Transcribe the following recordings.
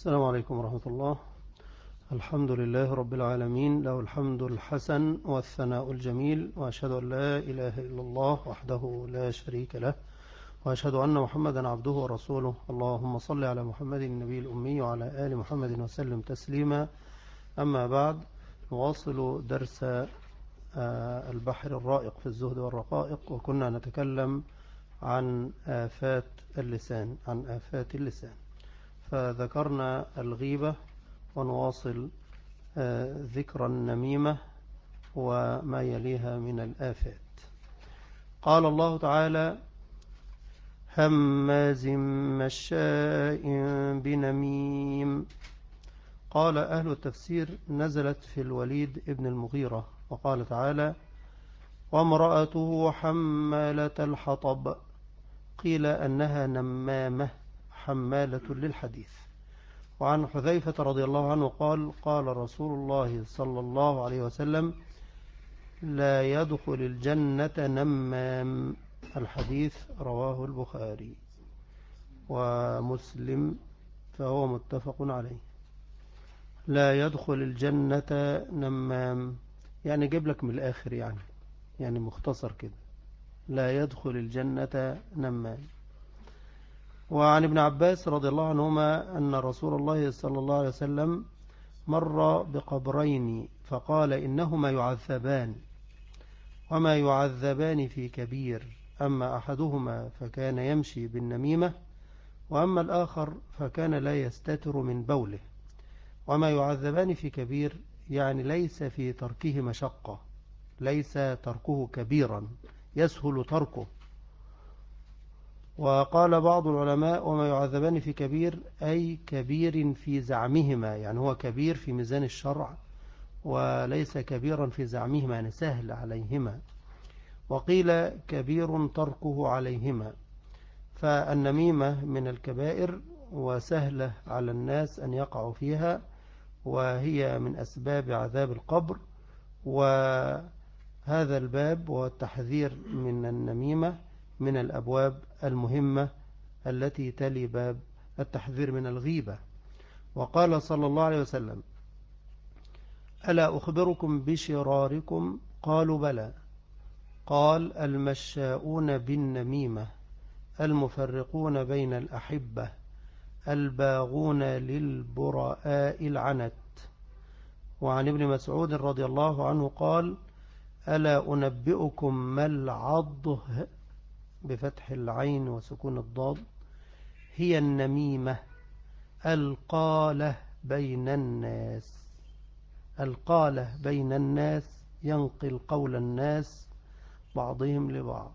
السلام عليكم ورحمة الله. الحمد لله رب العالمين، له الحمد الحسن والثناء الجميل، وأشهد أن لا إله إلا الله وحده لا شريك له، وأشهد أن محمدا عبده ورسوله. اللهم صل على محمد النبي الأمي وعلى آل محمد وسلم تسليما. أما بعد، نواصل درس البحر الرائق في الزهد والرقائق، وكنا نتكلم عن آفات اللسان، فذكرنا الغيبة، ونواصل ذكر النميمة وما يليها من الآفات. قال الله تعالى: هماز مشاء بنميم. قال أهل التفسير: نزلت في الوليد ابن المغيرة. وقال تعالى: وامرأته حمالة الحطب. قيل أنها نمامة حمالة للحديث. وعن حذيفة رضي الله عنه قال: قال رسول الله صلى الله عليه وسلم: لا يدخل الجنة نمام. الحديث رواه البخاري ومسلم، فهو متفق عليه. لا يدخل الجنة نمام، يعني جيب لك من الآخر، يعني مختصر كده: لا يدخل الجنة نمام. وعن ابن عباس رضي الله عنهما أن رسول الله صلى الله عليه وسلم مر بقبرين فقال: إنهما يعذبان، وما يعذبان في كبير، أما أحدهما فكان يمشي بالنميمة، وأما الآخر فكان لا يستتر من بوله. وما يعذبان في كبير يعني ليس في تركه مشقة، ليس تركه كبيرا، يسهل تركه. وقال بعض العلماء: وما يعذبان في كبير أي كبير في زعمهما، يعني هو كبير في ميزان الشرع وليس كبيرا في زعمهما، يعني سهل عليهما. وقيل كبير تركه عليهما. فالنميمة من الكبائر، وسهلة على الناس أن يقعوا فيها، وهي من أسباب عذاب القبر. وهذا الباب والتحذير من النميمة من الأبواب المهمة التي تلي باب التحذير من الغيبة. وقال صلى الله عليه وسلم: ألا أخبركم بشراركم؟ قالوا: بلى. قال: المشاؤون بالنميمة، المفرقون بين الأحبة، الباغون للبراء العنت. وعن ابن مسعود رضي الله عنه قال: ألا أنبئكم ما العضه بفتح العين وسكون الضاد؟ هي النميمة، القالة بين الناس. القالة بين الناس ينقل قول الناس بعضهم لبعض.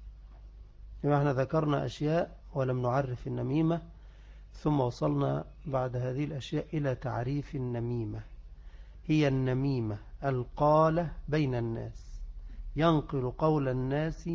لما احنا ذكرنا أشياء ولم نعرف النميمة، ثم وصلنا بعد هذه الأشياء إلى تعريف النميمة. هي النميمة القالة بين الناس، ينقل قول الناس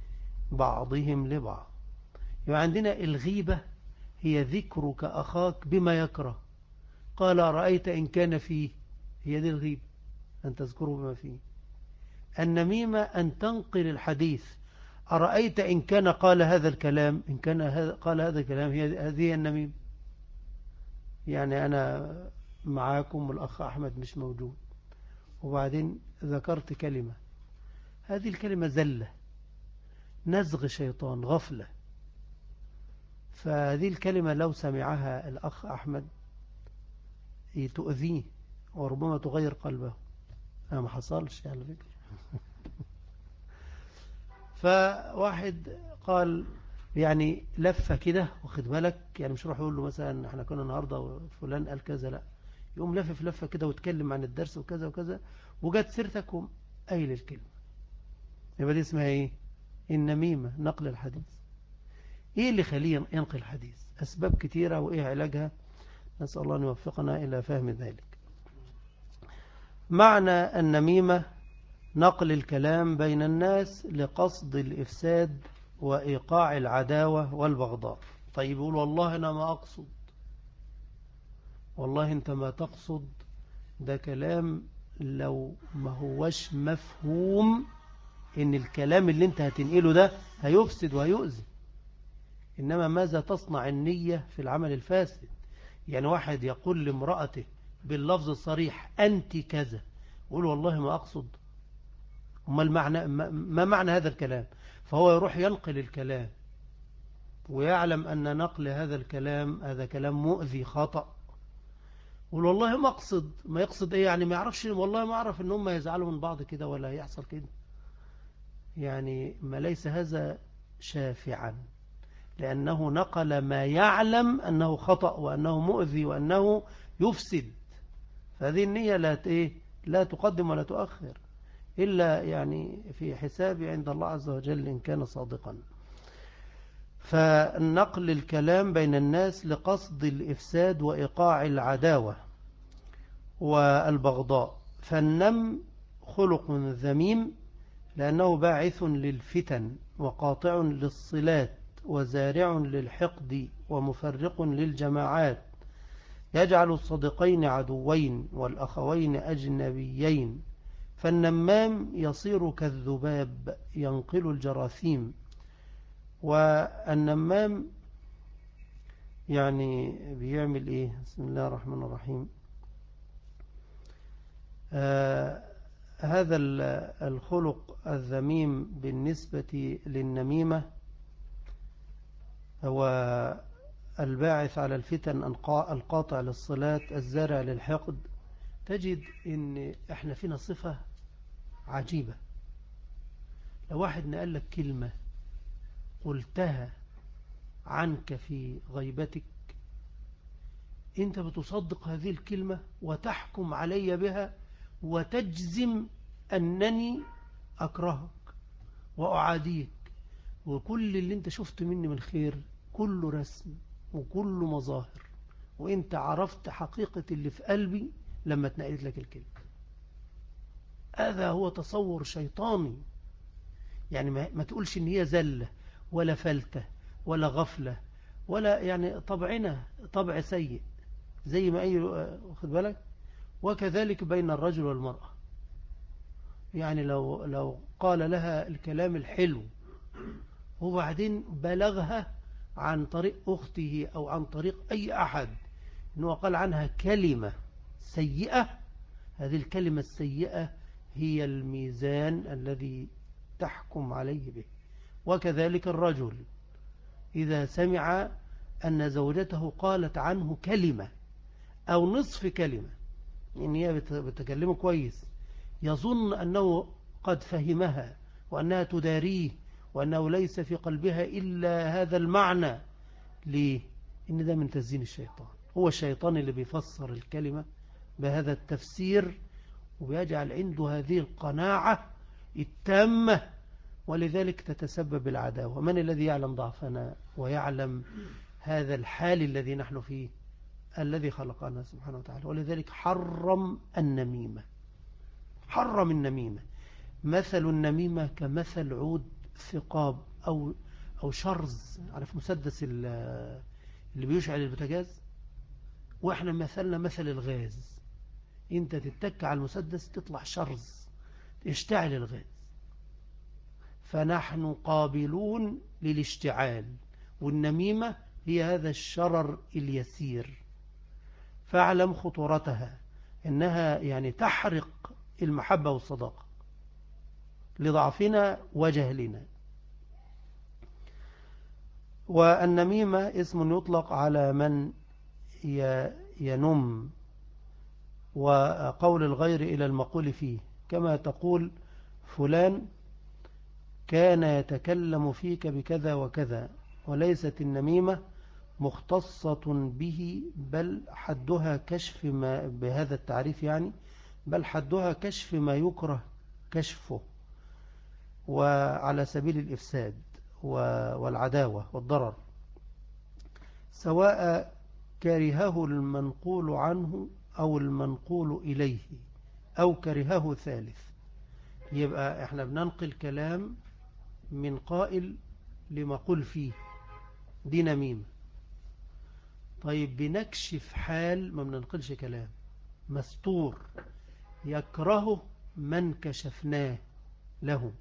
بعضهم لبعض. يبقى عندنا الغيبة هي ذكرك أخاك بما يكره. قال: رأيت إن كان فيه. هي دي الغيبة، أن تذكره بما فيه. النميمة أن تنقل الحديث: أرأيت إن كان قال هذا الكلام، إن كان قال هذا الكلام، هذه النميمة. يعني أنا معاكم والأخ أحمد مش موجود، وبعدين ذكرت كلمة، هذه الكلمة زلة، نزغ شيطان، غفلة. فهذه الكلمة لو سمعها الأخ أحمد تؤذيه، وربما تغير قلبه. أنا ما حصلش على فكرة. فواحد قال يعني لفة كده، واخد بالك، يعني مش راح يقول له مثلا احنا كنا النهاردة فلان قال كذا، لا، يقوم لفف لفة كده وتكلم عن الدرس وكذا وكذا، وجت سيرتك قايل الكلمة. يبقى دي اسمها ايه؟ النميمة، نقل الحديث. ايه اللي يخليه ينقل الحديث؟ اسباب كتيرة، وايه علاجها؟ نسأل الله أن يوفقنا إلى فهم ذلك. معنى النميمة نقل الكلام بين الناس لقصد الإفساد وإيقاع العداوة والبغضاء. طيب يقول: والله أنا ما أقصد. والله أنت ما تقصد، ده كلام لو ما هوش مفهوم إن الكلام اللي أنت هتنقله ده هيفسد وهيؤذي. إنما ماذا تصنع النية في العمل الفاسد؟ يعني واحد يقول لامرأته باللفظ الصريح أنت كذا، يقول والله ما أقصد. ما معنى هذا الكلام؟ فهو يروح ينقل الكلام ويعلم أن نقل هذا الكلام هذا كلام مؤذي خطأ، يقول والله ما أقصد. ما يقصد إيه يعني؟ ما يعرفش، والله ما أعرف إن هم يزعلوا من بعض كده ولا يحصل كده. يعني ما ليس هذا شافعا، لأنه نقل ما يعلم أنه خطأ وأنه مؤذي وأنه يفسد. فهذه النية لا تقدم ولا تؤخر، إلا يعني في حساب عند الله عز وجل إن كان صادقا. فنقل الكلام بين الناس لقصد الإفساد وإيقاع العداوة والبغضاء. فالنم خلق ذميم لأنه باعث للفتن وقاطع للصلات وزارع للحقد ومفرق للجماعات، يجعل الصديقين عدوين والأخوين أجنبيين. فالنمام يصير كالذباب ينقل الجراثيم. والنمام يعني بيعمل إيه؟ بسم الله الرحمن الرحيم. هذا الخلق الذميم بالنسبة للنميمة هو الباعث على الفتن، القاطع للصلاة، الزارع للحقد. تجد ان احنا فينا صفة عجيبة. لو واحد نقل لك كلمة قلتها عنك في غيبتك، انت بتصدق هذه الكلمة وتحكم علي بها وتجزم أنني أكرهك وأعاديك، وكل اللي انت شفت مني من خير كله رسم وكله مظاهر، وانت عرفت حقيقة اللي في قلبي لما اتنقلت لك الكلمة. هذا هو تصور شيطاني. يعني ما تقولش ان هي زلة ولا فلتة ولا غفلة ولا يعني طبعنا طبع سيء زي ما واخد بالك. وكذلك بين الرجل والمرأة، يعني لو قال لها الكلام الحلو وبعدين بلغها عن طريق أخته أو عن طريق أي أحد أنه قال عنها كلمة سيئة، هذه الكلمة السيئة هي الميزان الذي تحكم عليه به. وكذلك الرجل إذا سمع أن زوجته قالت عنه كلمة أو نصف كلمة، إن هي بتكلمه كويس، يظن أنه قد فهمها وأنها تداريه وأنه ليس في قلبها إلا هذا المعنى. ليه؟ إن ده من تزيين الشيطان. هو الشيطان اللي بيفسر الكلمة بهذا التفسير وبيجعل عنده هذه القناعة التامة، ولذلك تتسبب العداوة. من الذي يعلم ضعفنا ويعلم هذا الحال الذي نحن فيه؟ الذي خلقنا سبحانه وتعالى. ولذلك حرم النميمة، حرم النميمة. مثل النميمة كمثل عود ثقاب أو شرز، عارف مسدس اللي بيشعل البوتاجاز، وإحنا مثلنا مثل الغاز. انت تتك على المسدس تطلع شرز يشتعل الغاز. فنحن قابلون للاشتعال، والنميمة هي هذا الشرر اليسير. فاعلم خطورتها، إنها يعني تحرق المحبة والصداقة لضعفنا وجهلنا. والنميمة اسم يطلق على من ينم، وقول الغير إلى المقول فيه، كما تقول فلان كان يتكلم فيك بكذا وكذا. وليست النميمة مختصة به، بل حدها كشف ما، بهذا التعريف يعني، بل حدها كشف ما يكره كشفه، وعلى سبيل الإفساد والعداوة والضرر، سواء كرهه المنقول عنه أو المنقول إليه أو كرهه ثالث. يبقى احنا بننقل كلام من قائل لمقول فيه، دي نميمة. طيب بنكشف حال، ما بننقلش كلام مستور يكرهه من كشفناه له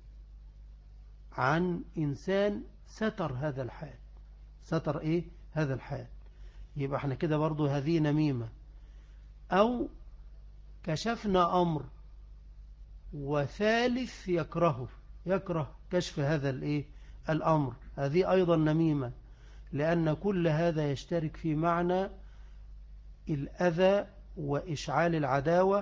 عن إنسان ستر هذا الحال. ستر إيه هذا الحال؟ يبقى احنا كده برضو هذه نميمة. أو كشفنا أمر وثالث يكره كشف هذا الأمر، هذه أيضا نميمة، لأن كل هذا يشترك في معنى الأذى وإشعال العداوة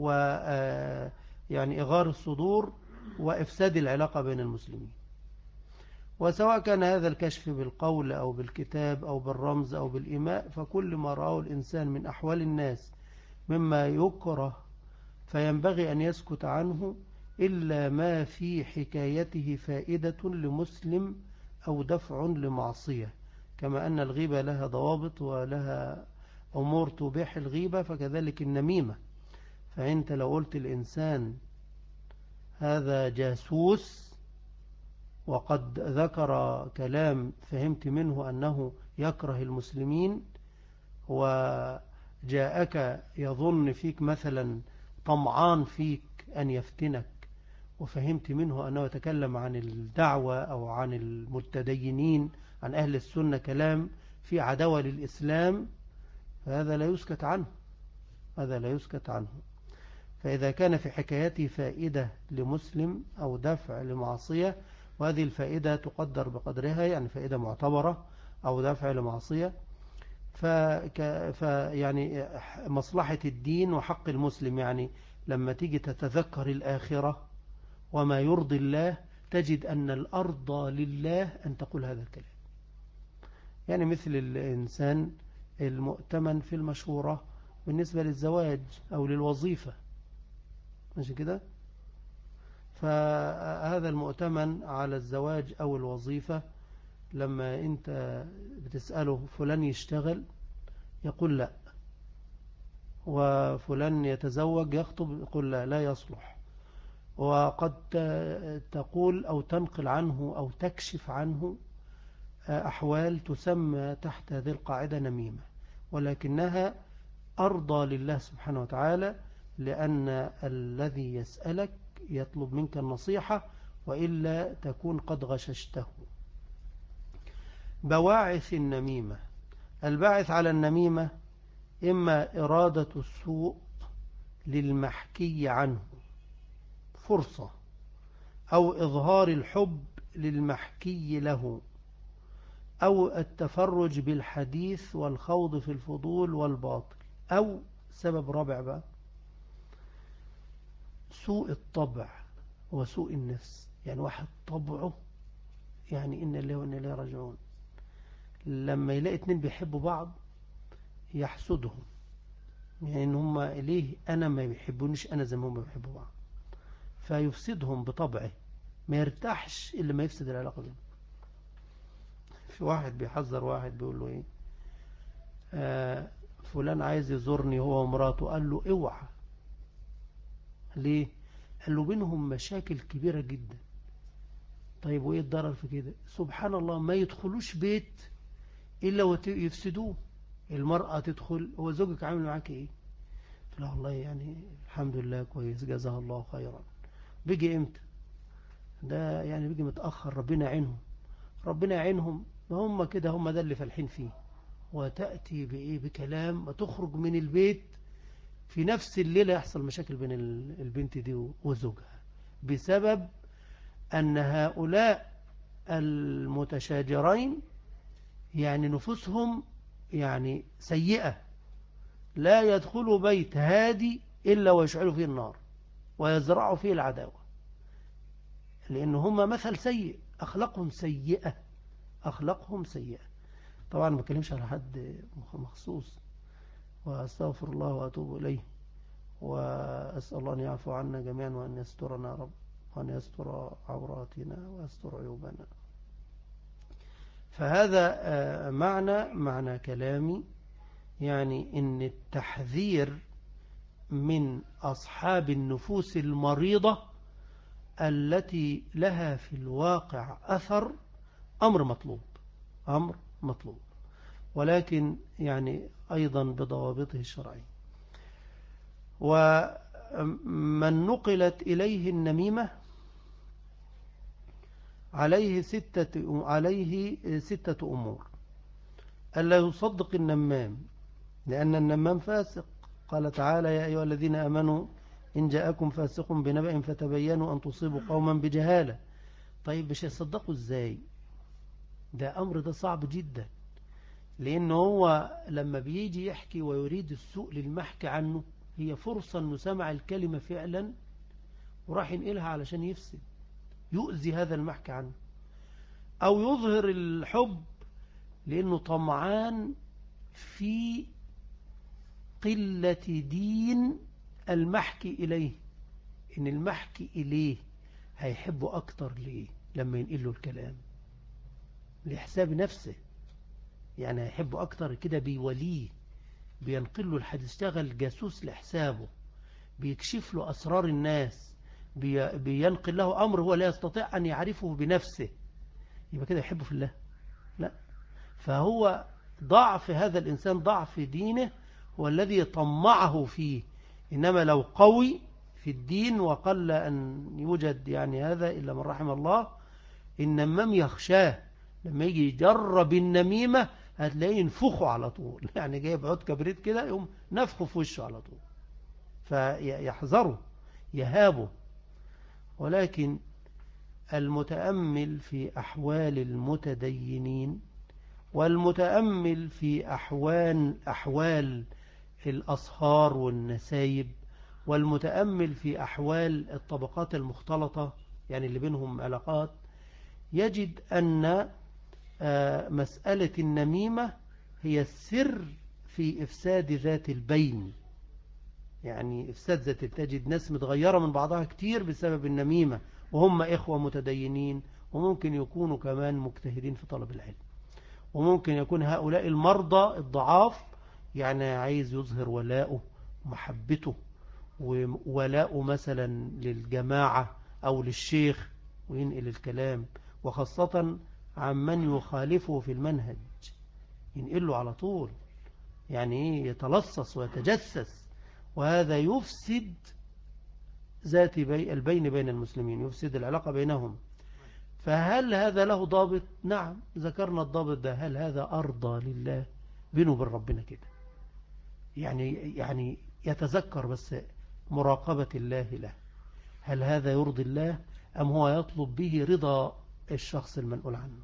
يعني إغار الصدور وإفساد العلاقة بين المسلمين. وسواء كان هذا الكشف بالقول أو بالكتاب أو بالرمز أو بالإيماء، فكل ما رأى الإنسان من أحوال الناس مما يكره فينبغي أن يسكت عنه، إلا ما في حكايته فائدة لمسلم أو دفع لمعصية، كما أن الغيبة لها ضوابط ولها أمور تبيح الغيبة، فكذلك النميمة. فأنت لو قلت الإنسان هذا جاسوس وقد ذكر كلام فهمت منه أنه يكره المسلمين، وجاءك يظن فيك مثلا طمعان فيك أن يفتنك، وفهمت منه أنه يتكلم عن الدعوة أو عن المتدينين عن أهل السنة كلام في عداوة للإسلام، فهذا لا يسكت عنه، هذا لا يسكت عنه. فإذا كان في حكايته فائدة لمسلم أو دفع لمعصية، وهذه الفائدة تقدر بقدرها، يعني فائدة معتبرة أو دفع لمعصية، يعني مصلحة الدين وحق المسلم، يعني لما تيجي تتذكر الآخرة وما يرضي الله، تجد أن الأرض لله أن تقول هذا الكلام. يعني مثل الإنسان المؤتمن في المشورة بالنسبة للزواج أو للوظيفة، ماشي كده؟ فهذا المؤتمن على الزواج أو الوظيفة، لما أنت بتسأله فلان يشتغل يقول لا، وفلان يتزوج يخطب يقول لا، لا يصلح. وقد تقول أو تنقل عنه أو تكشف عنه أحوال تسمى تحت هذه القاعدة نميمة، ولكنها أرضى لله سبحانه وتعالى، لأن الذي يسألك يطلب منك النصيحة، وإلا تكون قد غششته. بواعث النميمة: الباعث على النميمة إما إرادة السوء للمحكي عنه فرصة، أو إظهار الحب للمحكي له، أو التفرج بالحديث والخوض في الفضول والباطل، أو سبب رابع بقى سوء الطبع وسوء النفس. يعني واحد طبعه يعني إن الله وإن إليه راجعون، لما يلاقي اتنين بيحبوا بعض يحسدهم، يعني إن هم إليه أنا ما بيحبونيش أنا زي ما هم بيحبوا بعض، فيفسدهم بطبعه، ما يرتاحش إلا ما يفسد العلاقة بينهم. في واحد بيحذر واحد بيقول له إيه، فلان عايز يزورني هو ومراته، قال له اوعى. ليه؟ قال له بينهم مشاكل كبيرة جدا. طيب وإيه الضرر في كده؟ سبحان الله، ما يدخلوش بيت إلا ويفسدوه. المرأة تدخل، هو زوجك عامل معاك إيه؟ لا والله يعني الحمد لله كويس جزاه الله خيرا. بيجي إمتى؟ ده يعني بيجي متأخر، ربنا يعينهم. ربنا يعينهم، هم كده، هم ده اللي فالحين فيه. وتأتي بإيه؟ بكلام، وتخرج من البيت في نفس الليلة يحصل مشاكل بين البنت دي وزوجها، بسبب أن هؤلاء المتشاجرين يعني نفوسهم يعني سيئة، لا يدخلوا بيت هادي إلا ويشعلوا فيه النار ويزرعوا فيه العداوة، لأن هم مثل سيء، أخلاقهم سيئة، أخلاقهم سيئة. طبعا ما بكلمش على حد مخصوص، وأستغفر الله وأتوب إليه، وأسأل الله أن يعفو عنا جميعا، وأن يسترنا رب، وأن يستر عوراتنا ويستر عيوبنا. فهذا معنى كلامي، يعني إن التحذير من أصحاب النفوس المريضة التي لها في الواقع أثر أمر مطلوب، أمر مطلوب، ولكن يعني أيضا بضوابطه الشرعية. ومن نقلت إليه النميمة عليه ستة أمور. ألا يصدق النمام، لأن النمام فاسق. قال تعالى: يا أيها الذين آمنوا إن جاءكم فاسق بنبأ فتبينوا أن تصيبوا قوما بجهالة. طيب مش يصدقوا إزاي؟ ده أمر ده صعب جدا، لأنه هو لما بيجي يحكي ويريد السوء للمحكي عنه، هي فرصة أنه سمع الكلمة فعلا وراح ينقلها علشان يفسد، يؤذي هذا المحكي عنه، أو يظهر الحب لأنه طمعان في قلة دين المحكي إليه، إن المحكي إليه هيحبه أكتر ليه لما ينقله الكلام لحساب نفسه، يعني هيحبه أكتر كده، بيوليه، بينقله الحديث، اشتغل جاسوس لحسابه، بيكشف له أسرار الناس، بينقل له أمر هو لا يستطيع أن يعرفه بنفسه، يبقى كده يحبه في الله؟ لا. فهو ضعف هذا الإنسان، ضعف دينه هو الذي طمعه فيه. إنما لو قوي في الدين، وقل أن يوجد يعني هذا إلا من رحم الله، النمام يخشاه، لما يجي يجرب النميمة هتلاقيه ينفخه على طول يعني جايب عود كبريت كده يقوم نفخه في وشه على طول، فيحذره يهابه. ولكن المتأمل في أحوال المتدينين، والمتأمل في أحوال الأصهار والنسايب، والمتأمل في أحوال الطبقات المختلطة يعني اللي بينهم علاقات، يجد أن مسألة النميمة هي السر في إفساد ذات البين. يعني إفساد ذات، تجد ناس متغيرة من بعضها كتير بسبب النميمة، وهم إخوة متدينين، وممكن يكونوا كمان مجتهدين في طلب العلم، وممكن يكون هؤلاء المرضى الضعاف يعني عايز يظهر ولاؤه ومحبته وولاؤه مثلا للجماعة أو للشيخ، وينقل الكلام، وخاصة عمن يخالفه في المنهج ينقله على طول، يعني إيه، يتلصص ويتجسس، وهذا يفسد ذات البين بين المسلمين، يفسد العلاقة بينهم. فهل هذا له ضابط؟ نعم، ذكرنا الضابط ده. هل هذا أرضى لله بينه وبين ربنا كده؟ يعني يتذكر بس مراقبة الله له، هل هذا يرضي الله أم هو يطلب به رضا الشخص المنقول عنه؟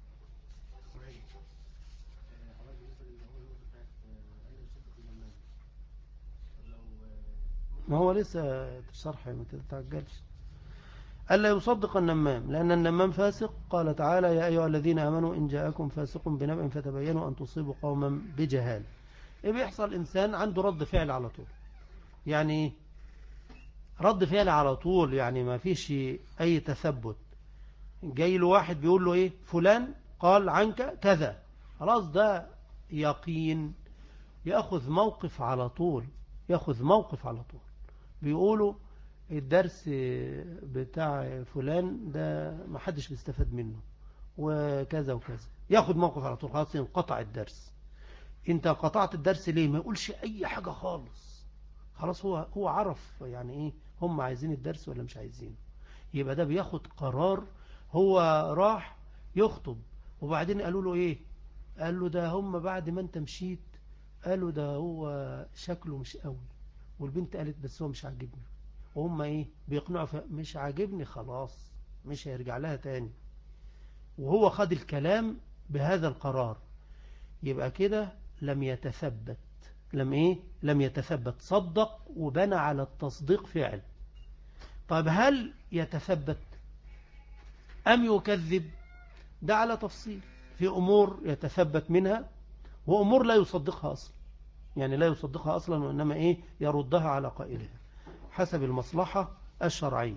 ما هو لسه شرح، ما تتعجلش. ألا يصدق النمام، لأن النمام فاسق. قال تعالى: يا أيها الذين آمنوا إن جاءكم فاسق بنبأ فتبينوا أن تصيبوا قوما بجهال. إيه بيحصل؟ إنسان عنده رد فعل على طول، يعني رد فعل على طول، يعني ما فيش أي تثبت. جاي له واحد بيقول له إيه، فلان قال عنك كذا، خلاص ده يقين، يأخذ موقف على طول، يأخذ موقف على طول. بيقولوا الدرس بتاع فلان ده ما حدش بيستفاد منه وكذا وكذا، ياخد موقف على طول، خلاص ينقطع الدرس. انت قطعت الدرس ليه؟ ما يقولش اي حاجة خالص، خلاص هو عرف يعني ايه هم عايزين الدرس ولا مش عايزين. يبقى ده بياخد قرار. هو راح يخطب، وبعدين قالوا له ايه، قال له ده هم بعد ما انت مشيت قالوا ده هو شكله مش قوي، والبنت قالت بس هو مش عاجبني، وهم ايه بيقنعوا مش عاجبني، خلاص مش هيرجع لها تاني، وهو خد الكلام بهذا القرار. يبقى كده لم يتثبت، لم يتثبت، صدق وبنى على التصديق فعل. طيب هل يتثبت أم يكذب؟ ده على تفصيل، في أمور يتثبت منها وأمور لا يصدقها أصلا، يعني لا يصدقها أصلا، وإنما يردها على قائلها حسب المصلحة الشرعية.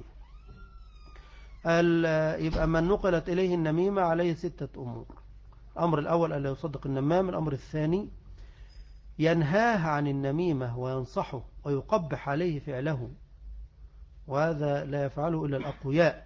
يبقى من نقلت إليه النميمة عليه 6 أمور. الأمر الأول ألا يصدق النمام. الأمر الثاني ينهاه عن النميمة وينصحه ويقبح عليه فعله، وهذا لا يفعله إلا الأقوياء.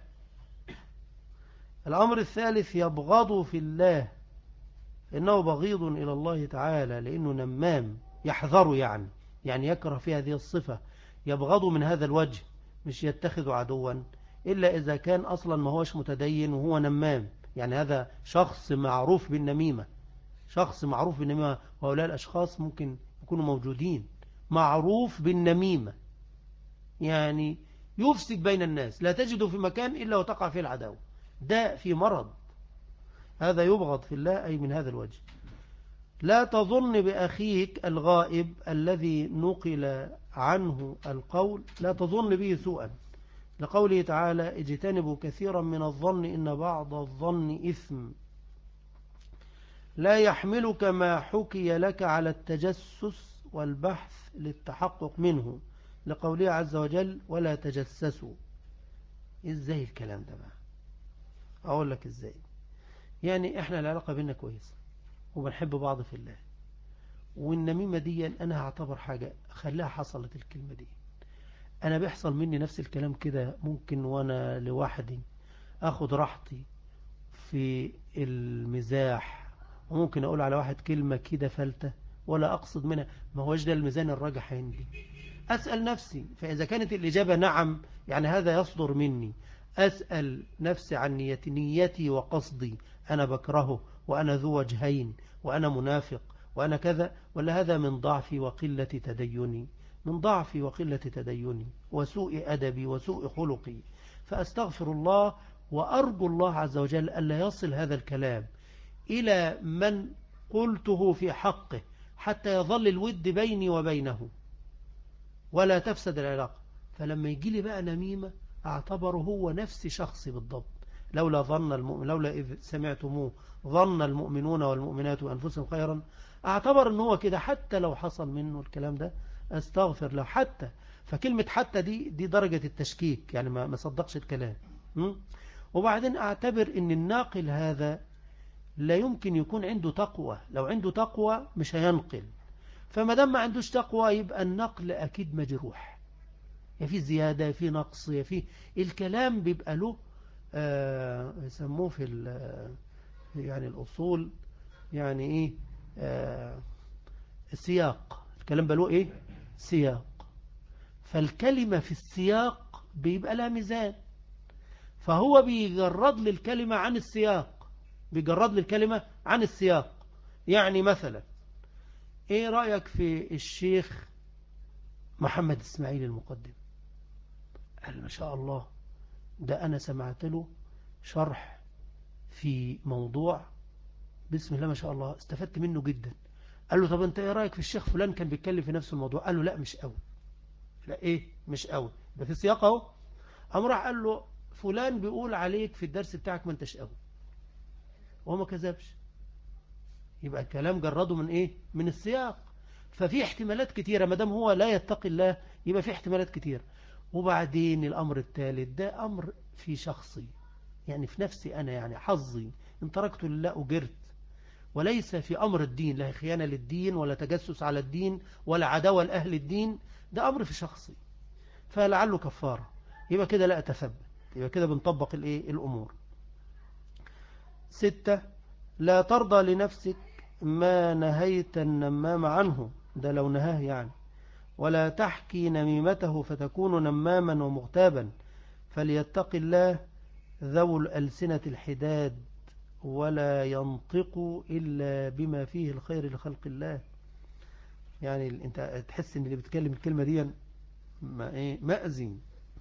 الأمر الثالث يبغض في الله، إنه بغيض إلى الله تعالى، لأنه نمام، يحذر يعني يكره في هذه الصفة، يبغض من هذا الوجه، مش يتخذ عدوا إلا إذا كان أصلا ما هوش متدين وهو نمام، يعني هذا شخص معروف بالنميمة، شخص معروف بالنميمة، وهؤلاء الأشخاص ممكن يكونوا موجودين، معروف بالنميمة، يعني يفسد بين الناس، لا تجده في مكان إلا وتقع فيه العداوة، ده في مرض، هذا يبغض في الله أي من هذا الوجه. لا تظن بأخيك الغائب الذي نقل عنه القول، لا تظن به سوءا، لقوله تعالى اجتنبوا كثيرا من الظن إن بعض الظن إثم، لا يحملك ما حكي لك على التجسس والبحث للتحقق منه، لقوله عز وجل ولا تجسسوا. ازاي الكلام ده بقى؟ اقول لك ازاي. يعني احنا العلاقة بيننا كويسة وبنحب بعض في الله، والنميمة دي انا هعتبر حاجة خليها حصلت الكلمة دي، انا بيحصل مني نفس الكلام كده، ممكن وانا لوحدي اخد راحتي في المزاح، وممكن اقول على واحد كلمة كده فلتة ولا اقصد منها، ما هوش ده الميزان الراجح عندي. اسأل نفسي، فاذا كانت الاجابة نعم يعني هذا يصدر مني، اسأل نفسي عن نيتي وقصدي، انا بكرهه وانا ذو وجهين وانا منافق وانا كذا، ولا هذا من ضعفي وقلة تديني، من ضعفي وقلة تديني وسوء أدبي وسوء خلقي، فأستغفر الله وأرجو الله عز وجل ألا يصل هذا الكلام إلى من قلته في حقه، حتى يظل الود بيني وبينه ولا تفسد العلاقة. فلما يجي لي بقى نميمة أعتبره هو نفس شخصي بالضبط، لولا إذ سمعتموه ظن المؤمنون والمؤمنات وأنفسهم خيرا، أعتبر أنه هو كده، حتى لو حصل منه الكلام ده أستغفر له حتى. فكلمة حتى دي درجة التشكيك، يعني ما صدقش الكلام. وبعدين أعتبر أن الناقل هذا لا يمكن يكون عنده تقوى، لو عنده تقوى مش هينقل، فما دام ما عندوش تقوى يبقى النقل أكيد مجروح، يا في زيادة يا في نقص يا في الكلام بيبقى له يسموه في يعني الأصول يعني إيه السياق، الكلام بقى له إيه سياق، فالكلمة في السياق بيبقى لها ميزان، فهو بيجرد للكلمة عن السياق، بيجرد للكلمة عن السياق. يعني مثلا ايه رأيك في الشيخ محمد اسماعيل المقدم؟ قال ما شاء الله، ده أنا سمعت له شرح في موضوع بسم الله ما شاء الله استفدت منه جدا. قال له طب انت ايه رأيك في الشيخ فلان كان بيتكلم في نفس الموضوع؟ قال له لا مش قوي. لا ايه مش قوي، ده في السياق اهو. قام راح قال له فلان بيقول عليك في الدرس بتاعك ما انتش قوي، وهو ما كذبش، يبقى الكلام جرده من ايه من السياق. ففي احتمالات كتيرة، ما دام هو لا يتقي الله يبقى في احتمالات كتيرة. وبعدين الامر الثالث ده امر في شخصي، يعني في نفسي انا، يعني حظي ان تركت لله اجرت، وليس في امر الدين، لا خيانة للدين ولا تجسس على الدين ولا عداوة لأهل الدين، ده امر في شخصي، فلعله كفارة، يبقى كده لا اتثبت، يبقى كده بنطبق الايه الامور. 6 لا ترضى لنفسك ما نهيت النمام عنه، ده لو نهاه يعني، ولا تحكي نميمته فتكون نماما ومغتابا، فليتق الله ذو الألسنة الحداد ولا ينطق إلا بما فيه الخير لخلق الله. يعني انت تحس ان اللي بتكلم الكلمة دي مأذي،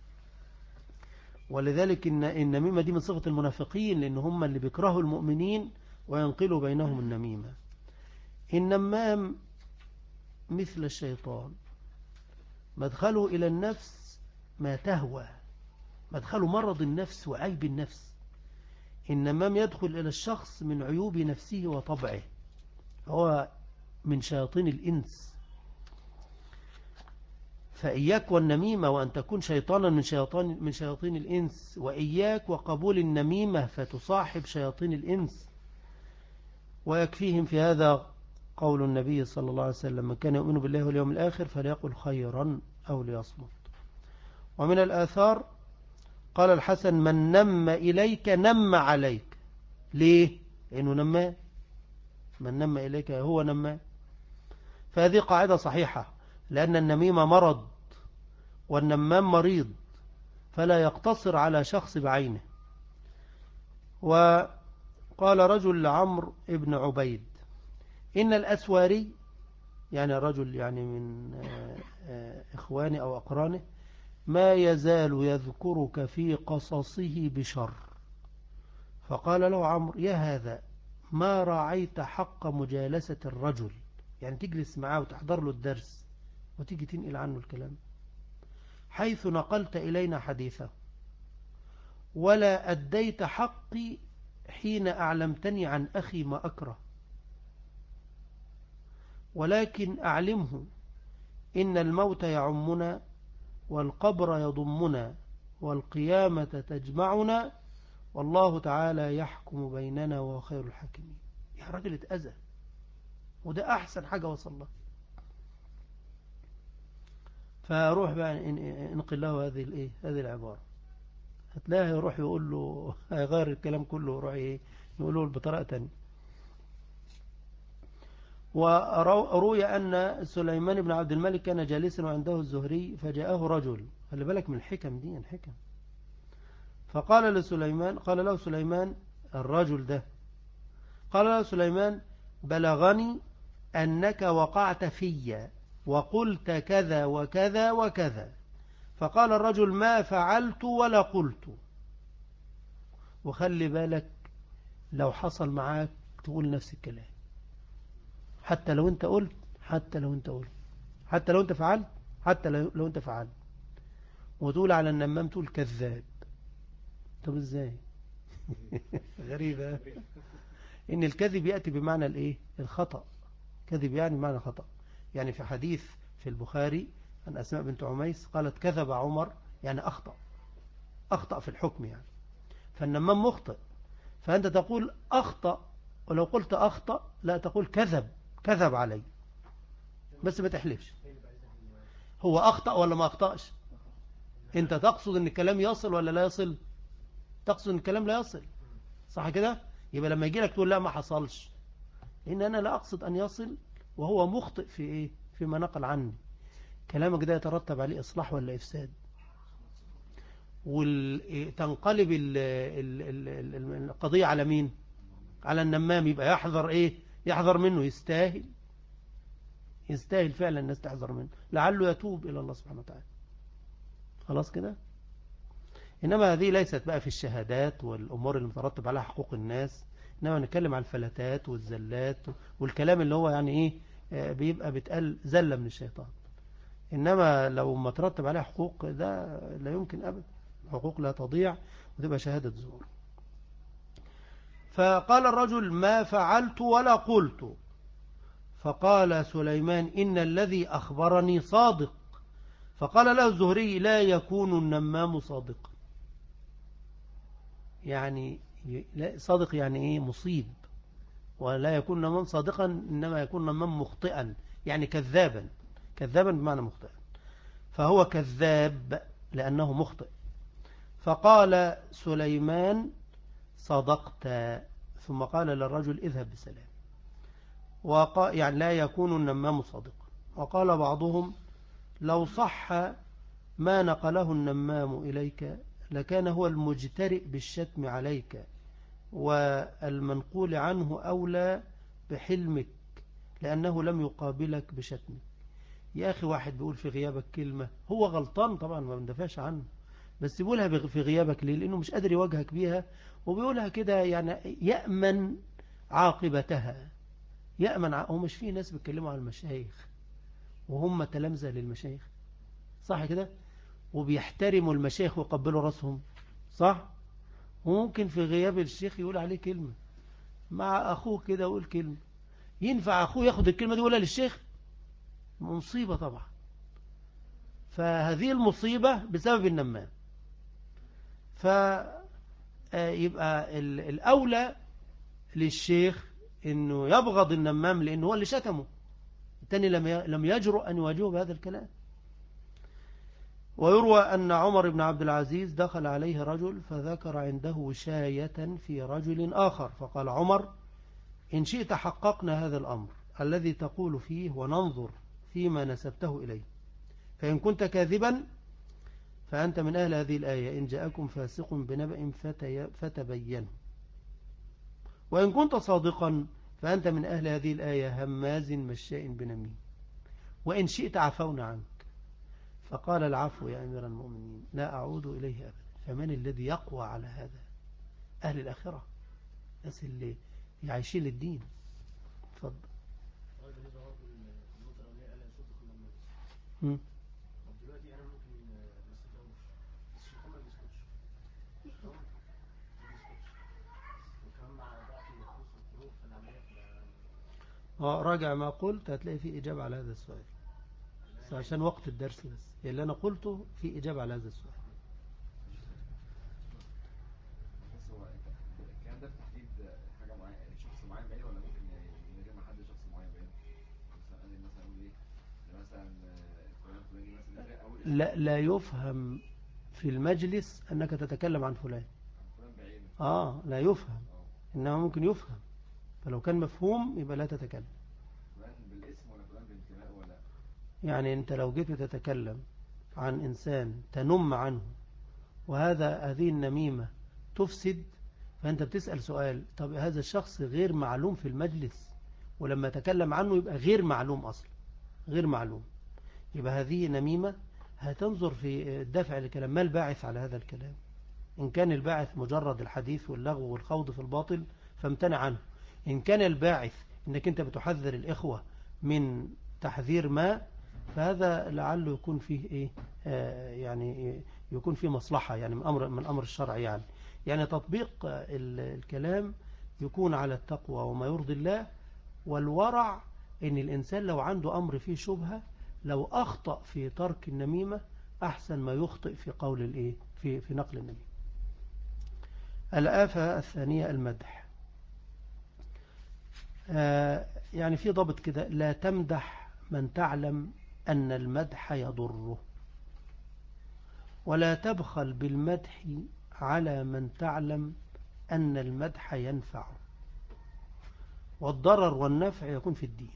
ولذلك النميمة دي من صفة المنافقين، لأن هم اللي بيكرهوا المؤمنين وينقلوا بينهم النميمة. النمام مثل الشيطان، مدخله إلى النفس ما تهوى، مدخله مرض النفس وعيب النفس. النمام يدخل إلى الشخص من عيوب نفسه وطبعه، هو من شياطين الإنس. فإياك والنميمة وأن تكون شيطانا من شياطين الإنس، وإياك وقبول النميمة فتصاحب شياطين الإنس. ويكفيهم في هذا قول النبي صلى الله عليه وسلم من كان يؤمن بالله واليوم الآخر فليقل خيرا أو ليصمت. ومن الآثار قال الحسن من نم إليك نم عليك. ليه؟ لأنه نما، من نم إليك هو نما. فهذه قاعدة صحيحة، لأن النميمة مرض والنمام مريض، فلا يقتصر على شخص بعينه. وقال رجل لعمرو ابن عبيد إن الأسواري يعني رجل يعني من إخواني أو أقرانه ما يزال يذكرك في قصصه بشر. فقال له عمرو يا هذا ما راعيت حق مجالسة الرجل، يعني تجلس معاه وتحضر له الدرس وتيجي تنقل عنه الكلام، حيث نقلت إلينا حديثه، ولا أديت حقي حين أعلمتني عن أخي ما أكره، ولكن أعلمه إن الموت يعمنا والقبر يضمنا والقيامة تجمعنا والله تعالى يحكم بيننا وهو خير الحاكمين. يا راجل اتأذى، وده أحسن حاجة وصل له. فروح بقى انقل له هذه العبارة، هتلاقيه يروح يقول له هيغير الكلام كله ويروح يقول له بطريقة تانية. وروي أن سليمان بن عبد الملك كان جالسا وعنده الزهري فجاءه رجل، خلي بالك من الحكم دي الحكم، فقال لسليمان، قال له سليمان الرجل ده، قال له سليمان بلغني أنك وقعت في وقلت كذا وكذا وكذا. فقال الرجل ما فعلت ولا قلت. وخلي بالك لو حصل معاك تقول نفس الكلام، حتى لو انت قلت، حتى لو انت قلت، حتى لو انت فعلت، حتى لو انت فعلت، وتقول على النمام تقول كذاب. طب ازاي؟ غريبة. ان الكذب يأتي بمعنى الايه؟ الخطأ. كذب يعني بمعنى خطأ. يعني في حديث في البخاري عن أسماء بنت عميس قالت كذب عمر، يعني أخطأ في الحكم يعني. فالنمام مخطئ، فأنت تقول أخطأ، ولو قلت أخطأ لا تقول كذب علي، بس ما تحلفش. هو أخطأ ولا ما أخطأش؟ أنت تقصد أن الكلام يصل ولا لا يصل؟ تقصد أن الكلام لا يصل، صح كده؟ يبقى لما يجي لك تقول لا ما حصلش، لأن أنا لا أقصد أن يصل وهو مخطئ في إيه؟ فيما نقل عني. كلامك ده يترتب عليه إصلاح ولا إفساد؟ وتنقلب القضية على مين؟ على النمام. يبقى يحذر إيه؟ يحذر منه. يستاهل فعلا الناس تحذر منه، لعله يتوب إلى الله سبحانه وتعالى. خلاص كده. إنما هذه ليست بقى في الشهادات والأمور اللي مترتب عليها حقوق الناس، إنما نتكلم عن الفلتات والزلات والكلام اللي هو يعني إيه بيبقى بتقال زلة من الشيطان. إنما لو ما ترتب عليها حقوق ده لا يمكن أبدا، الحقوق لا تضيع وتبقى شهادة زور. فقال الرجل ما فعلت ولا قلت. فقال سليمان إن الذي أخبرني صادق. فقال له الزهري لا يكون النمام صادقا. يعني صادق يعني إيه؟ مصيب. ولا يكون النمام صادقا، إنما يكون النمام مخطئا، يعني كذابا بمعنى مخطئا. فهو كذاب لأنه مخطئ. فقال سليمان صدقت. ثم قال للرجل اذهب بسلام. يعني لا يكون النمام صادقا. وقال بعضهم لو صح ما نقله النمام إليك لكان هو المجترئ بالشتم عليك، والمنقول عنه أولى بحلمك لأنه لم يقابلك بشتمك. يا أخي واحد بيقول في غيابك كلمة هو غلطان طبعا ما بندفعش عنه، بس بيقولها في غيابك ليه؟ لأنه مش قادر يواجهك بيها، وبيقولها كده يعني يأمن عاقبتها. هو مش في ناس بيتكلموا عن المشايخ وهم تلامذة للمشايخ، صح كده؟ وبيحترموا المشايخ ويقبلوا راسهم، صح؟ وممكن في غياب الشيخ يقول عليه كلمة مع أخوه كده، يقول كلمة، ينفع أخوه ياخد الكلمة دي يقولها للشيخ؟ مصيبة طبعا. فهذه المصيبة بسبب النمام. فيبقى الأولى للشيخ أنه يبغض النمام لأنه هو اللي شتمه، الثاني لم يجرؤ أن يواجهه بهذا الكلام. ويروى أن عمر بن عبد العزيز دخل عليه رجل فذكر عنده وشاية في رجل آخر، فقال عمر إن شئت حققنا هذا الأمر الذي تقول فيه وننظر فيما نسبته إليه، فإن كنت كاذبا فأنت من أهل هذه الآية إن جاءكم فاسق بنبأ فتبينوا، وإن كنت صادقا فأنت من أهل هذه الآية هماز مشاء بنميم وإن شئت عفونا عنك. فقال العفو يا أمير المؤمنين لا أعود إليه أبدا. فمن الذي يقوى على هذا؟ أهل الآخرة، الناس اللي يعيشين للدين. تفضل. دلوقتي انا ممكن ما استطيعوش بس الشيطان ما بيسكتش. وكمان مع ضعف النفوس والقلوب فالعمليه بتبقى. راجع ما قلت هتلاقي فيه إجابة على هذا السؤال، بس عشان وقت الدرس بس اللي أنا قلته فيه إجابة على هذا السؤال. بس هو الكلام ده بتحديد حاجة معينة، يعني شخص معين بعيد، ولا ممكن يعني من غير ما حد شخص معين بعيد؟ مثلا قال لي مثلا أقول إيه، مثلا فلان فلاني مثلا زي أول اسم لا يفهم في المجلس أنك تتكلم عن فلان. عن فلان بعيد. لا يفهم، إنما ممكن يفهم، فلو كان مفهوم يبقى لا تتكلم. فلان بالاسم ولا فلان بانتماء ولا؟ يعني أنت لو جيت تتكلم عن إنسان تنم عنه هذه النميمة تفسد، فأنت بتسأل سؤال، طب هذا الشخص غير معلوم في المجلس، ولما تكلم عنه يبقى غير معلوم أصلا، غير معلوم، يبقى هذه نميمة. هتنظر في الدافع للكلام، ما الباعث على هذا الكلام؟ إن كان الباعث مجرد الحديث واللغو والخوض في الباطل فامتنع عنه. إن كان الباعث إنك أنت بتحذر الإخوة من تحذير ما، فهذا لعله يكون فيه إيه، يعني يكون فيه مصلحة، يعني من أمر الشرع. يعني تطبيق الكلام يكون على التقوى وما يرضي الله والورع. إن الإنسان لو عنده أمر فيه شبهة، لو أخطأ في ترك النميمة أحسن ما يخطئ في قول الإيه، في نقل النميمة. الآفة الثانية المدح. يعني في ضبط كده، لا تمدح من تعلم أن المدح يضره، ولا تبخل بالمدح على من تعلم أن المدح ينفعه، والضرر والنفع يكون في الدين.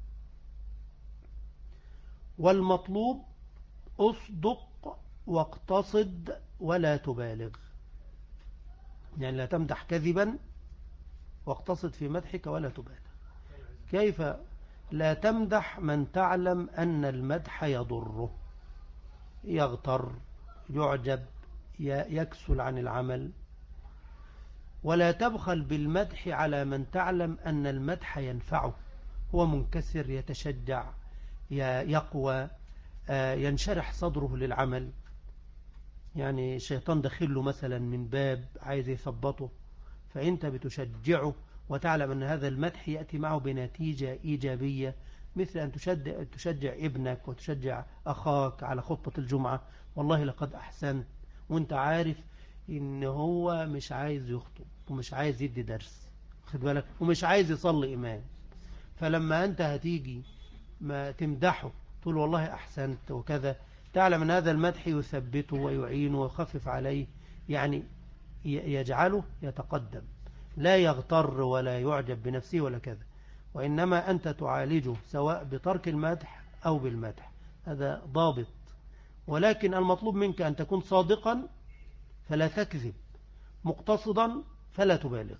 والمطلوب أصدق واقتصد ولا تبالغ. يعني لا تمدح كذبا واقتصد في مدحك ولا تبالغ. كيف؟ لا تمدح من تعلم أن المدح يضره، يغتر، يعجب، يكسل عن العمل. ولا تبخل بالمدح على من تعلم أن المدح ينفعه، هو منكسر، يتشجع، يقوى، ينشرح صدره للعمل. يعني الشيطان دخله مثلا من باب عايز يثبطه، فأنت بتشجعه وتعلم أن هذا المدح يأتي معه بنتيجة إيجابية، مثل أن تشجع ابنك وتشجع أخاك على خطبة الجمعة، والله لقد أحسنت، وانت عارف إن هو مش عايز يخطب ومش عايز يدي درس، خد بالك، ومش عايز يصلي إمام. فلما أنت هتيجي ما تمدحه تقول والله أحسنت وكذا، تعلم أن هذا المدح يثبته ويعينه ويخفف عليه، يعني يجعله يتقدم، لا يغتر ولا يعجب بنفسه ولا كذا. وإنما أنت تعالجه سواء بترك المدح أو بالمدح، هذا ضابط. ولكن المطلوب منك أن تكون صادقا فلا تكذب، مقتصدا فلا تبالغ.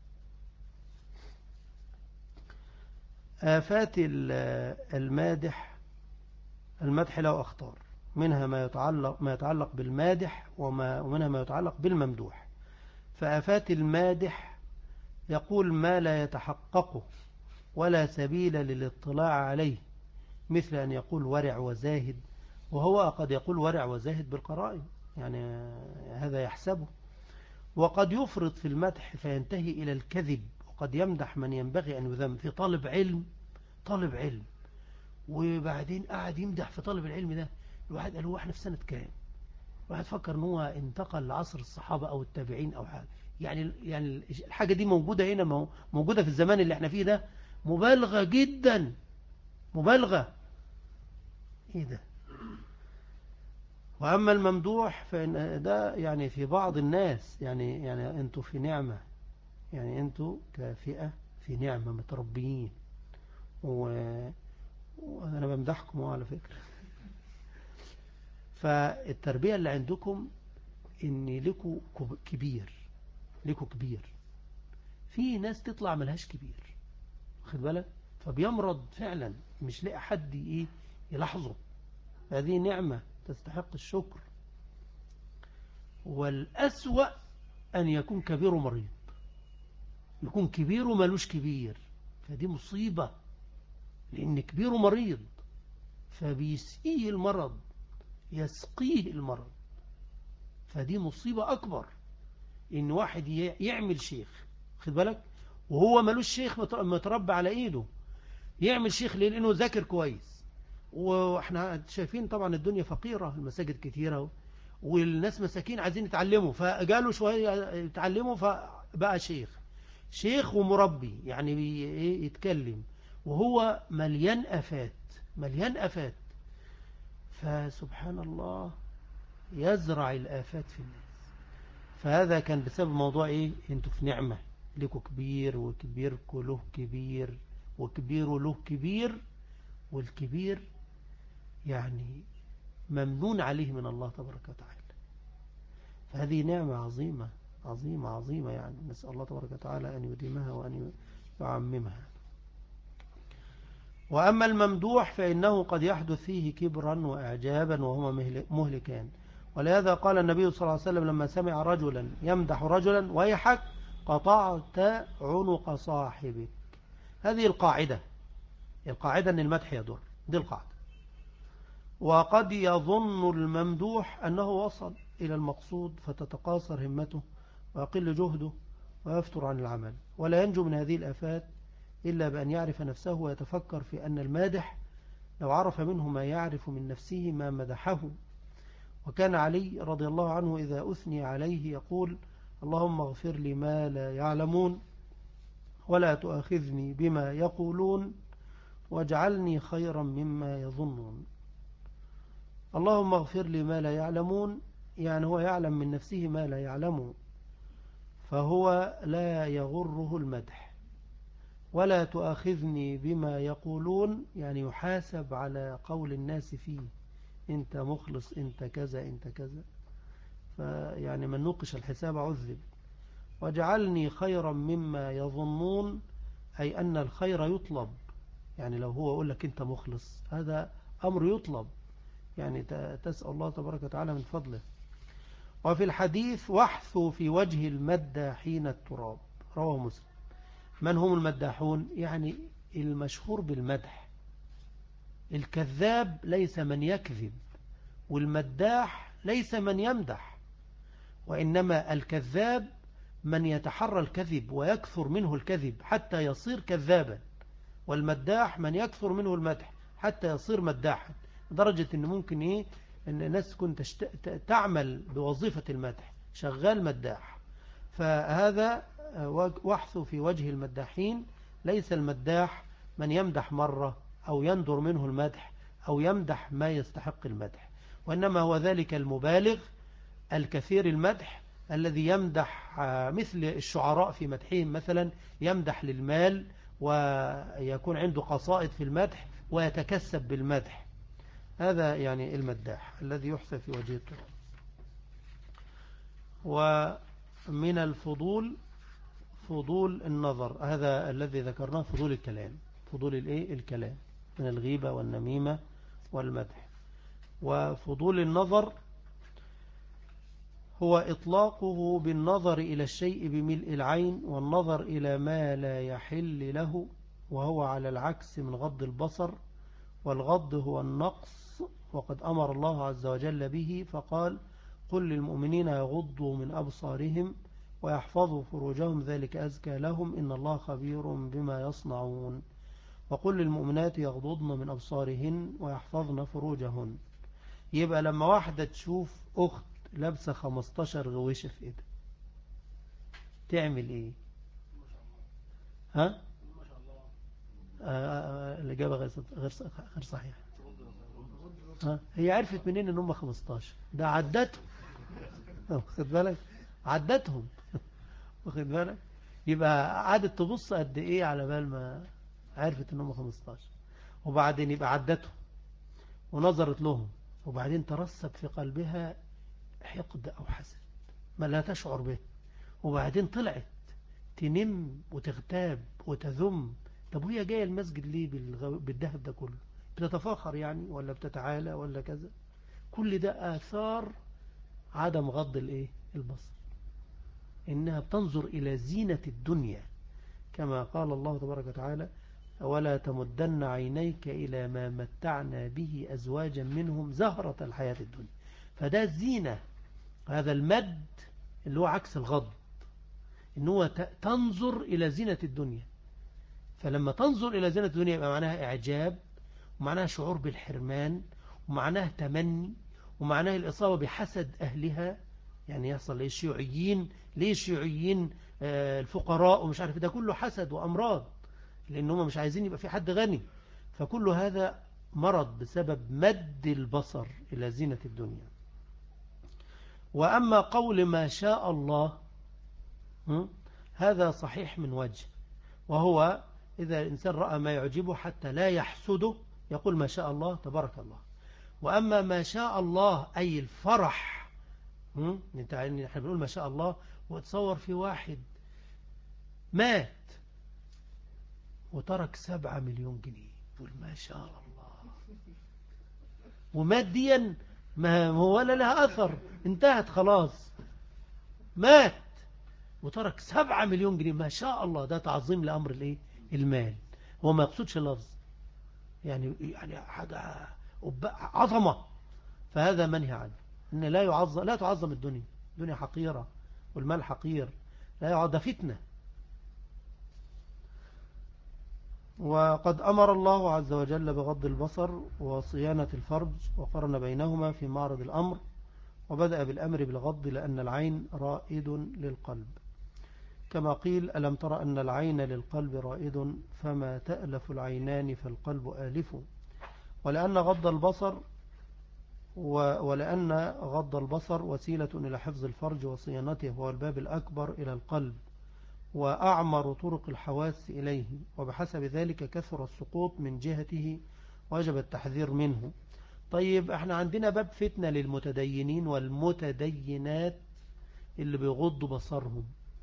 آفات المادح. المدح له أخطار، منها ما يتعلق بالمادح ومنها ما يتعلق بالممدوح. فآفات المادح يقول ما لا يتحقق ولا سبيل للاطلاع عليه، مثل أن يقول ورع وزاهد، وهو قد يقول ورع وزاهد بالقرائن، يعني هذا يحسبه. وقد يفرط في المدح فينتهي إلى الكذب، وقد يمدح من ينبغي أن يذم. في طالب علم وبعدين قاعد يمدح في طالب العلم ده، الواحد قال هو احنا في سنة كام؟ الواحد فكر ان هو انتقل لعصر الصحابة او التابعين او حاجة. يعني الحاجة دي موجودة هنا، موجودة في الزمان اللي احنا فيه ده، مبالغة جدا، مبالغة. ايه ده؟ واما الممدوح فإن ده يعني في بعض الناس، يعني انتوا في نعمة، يعني انتوا كفئة في نعمة متربيين، وانا بمدحكم على فكرة. فالتربية اللي عندكم ان لكم كبير، لكم كبير. في ناس تطلع ملهاش كبير، خد بالك، فبيمرض فعلا مش لاقي حد ايه يلاحظه. هذه نعمة تستحق الشكر. والأسوأ أن يكون كبير مريض، يكون كبير ومالوش كبير، فدي مصيبة، لأن كبير مريض فبيسقيه المرض، يسقيه المرض، فدي مصيبة أكبر. إن واحد يعمل شيخ، خد بالك، وهو مالوش شيخ متربى على إيده، يعمل شيخ لأنه ذاكر كويس. وإحنا شايفين طبعا الدنيا فقيرة، المساجد كتيرة والناس مساكين عايزين يتعلموا، فقالوا شوية يتعلموا فبقى شيخ ومربي، يعني يتكلم وهو مليان آفات، مليان آفات. فسبحان الله يزرع الآفات في الناس. فهذا كان بسبب موضوع ايه، انتوا في نعمة، لكوا كبير وكبيركوا له كبير وكبيره له كبير، والكبير يعني ممنون عليه من الله تبارك وتعالى. فهذه نعمة عظيمة عظيمة عظيمة، يعني نسأل الله تبارك وتعالى أن يديمها وأن يعممها. وأما الممدوح فإنه قد يحدث فيه كبرا وإعجابا وهما مهلكان. ولهذا قال النبي صلى الله عليه وسلم لما سمع رجلا يمدح رجلا: ويحك قطعت عنق صاحبك. هذه القاعدة أن المدح يضر، دي القاعدة. وقد يظن الممدوح أنه وصل إلى المقصود فتتقاصر همته ويقل جهده ويفتر عن العمل، ولا ينجو من هذه الآفات إلا بأن يعرف نفسه ويتفكر في أن المادح لو عرف منه ما يعرف من نفسه ما مدحه. وكان علي رضي الله عنه إذا أثني عليه يقول: اللهم اغفر لي ما لا يعلمون ولا تؤاخذني بما يقولون واجعلني خيرا مما يظنون. اللهم اغفر لي ما لا يعلمون، يعني هو يعلم من نفسه ما لا يعلمه، فهو لا يغره المدح. ولا تؤاخذني بما يقولون، يعني يحاسب على قول الناس فيه، انت مخلص، انت كذا، انت كذا، فيعني من نوقش الحساب عذب. واجعلني خيرا مما يظنون، أي أن الخير يطلب، يعني لو هو يقول لك انت مخلص هذا أمر يطلب، يعني تسأل الله تبارك وتعالى من فضله. وفي الحديث: واحثوا في وجه المداحين التراب، رواه مسلم. من هم المداحون؟ يعني المشهور بالمدح. الكذاب ليس من يكذب، والمداح ليس من يمدح، وإنما الكذاب من يتحرى الكذب ويكثر منه الكذب حتى يصير كذابا، والمداح من يكثر منه المدح حتى يصير مداحا، لدرجة أن ممكن أن الناس كنت تعمل بوظيفة المدح، شغال مداح. فهذا واحثوا في وجه المداحين، ليس المداح من يمدح مرة أو يندر منه المدح أو يمدح ما يستحق المدح، وإنما هو ذلك المبالغ الكثير المدح الذي يمدح، مثل الشعراء في مدحهم مثلا، يمدح للمال ويكون عنده قصائد في المدح ويتكسب بالمدح. هذا يعني المداح الذي يحثى في وجه التراب. ومن الفضول فضول النظر، هذا الذي ذكرناه، فضول الكلام، فضول الكلام من الغيبة والنميمة والمدح. وفضول النظر هو إطلاقه بالنظر إلى الشيء بملء العين والنظر إلى ما لا يحل له، وهو على العكس من غض البصر، والغض هو النقص، وقد أمر الله عز وجل به فقال: قل للمؤمنين يغضوا من أبصارهم ويحفظوا فروجهم ذلك أزكى لهم إن الله خبير بما يصنعون. وقل للمؤمنات يغضضن من أبصارهن ويحفظن فروجهن. يبقى لما واحدة تشوف أخت لابسة 15 غويشة في إيدها تعمل إيه؟ ها؟ الإجابة غير صحيحة. هي عرفت منين إن هم 15؟ ده عدتهم، واخد بالك، عدتهم، واخد بالك، يبقى قعدت تبص قد إيه على بال ما عرفت إن هم 15، وبعدين يبقى عدتهم ونظرت لهم، وبعدين ترسب في قلبها حقد أو حسد ما لا تشعر به، وبعدين طلعت تنم وتغتاب وتذم طب وهي جاية المسجد ليه بالذهب ده كله؟ بتتفاخر يعني ولا بتتعالى ولا كذا؟ كل ده آثار عدم غض البصر، إنها بتنظر إلى زينة الدنيا، كما قال الله تبارك وتعالى: ولا تمدن عينيك إلى ما متعنا به أزواجا منهم زهرة الحياة الدنيا. فده الزينة، هذا المد اللي هو عكس الغض، إنه تنظر إلى زينة الدنيا. فلما تنظر إلى زينة الدنيا يبقى معناها إعجاب، ومعناها شعور بالحرمان، ومعناها تمني، ومعناها الإصابة بحسد أهلها. يعني يحصل ليه الشيوعيين، ليه الشيوعيين الفقراء ومش عارف، ده كله حسد وأمراض، لأنهم مش عايزين يبقى في حد غني. فكل هذا مرض بسبب مد البصر إلى زينة الدنيا. وأما قول ما شاء الله، هذا صحيح من وجه، وهو إذا الإنسان رأى ما يعجبه حتى لا يحسده يقول ما شاء الله تبارك الله. وأما ما شاء الله أي الفرح، نحن بنقول ما شاء الله، وتصور في واحد مات وترك 7 مليون جنيه، يقول ما شاء الله، ومات ديا ما هو ولا لها أثر، انتهت خلاص، مات وترك 7 مليون جنيه، ما شاء الله. ده تعظيم لأمر المال. هو ما يقصدش اللفظ، يعني حاجة عظمة. فهذا منهي عنه، إن لا تعظم الدنيا. الدنيا حقيرة والمال حقير، لا يعظم، ده فتنة. وقد أمر الله عز وجل بغض البصر وصيانة الفرج، وقرن بينهما في معرض الأمر، وبدأ بالأمر بالغض لأن العين رائد للقلب، كما قيل: ألم تر أن العين للقلب رائد فما تألف العينان فالقلب آلف. ولأن غض البصر وسيلة إلى حفظ الفرج وصيانته، هو الباب الأكبر إلى القلب وأعمر طرق الحواس إليه، وبحسب ذلك كثر السقوط من جهته، وجب التحذير منه. طيب احنا عندنا باب فتنة للمتدينين والمتدينات اللي بيغضوا بصرهم: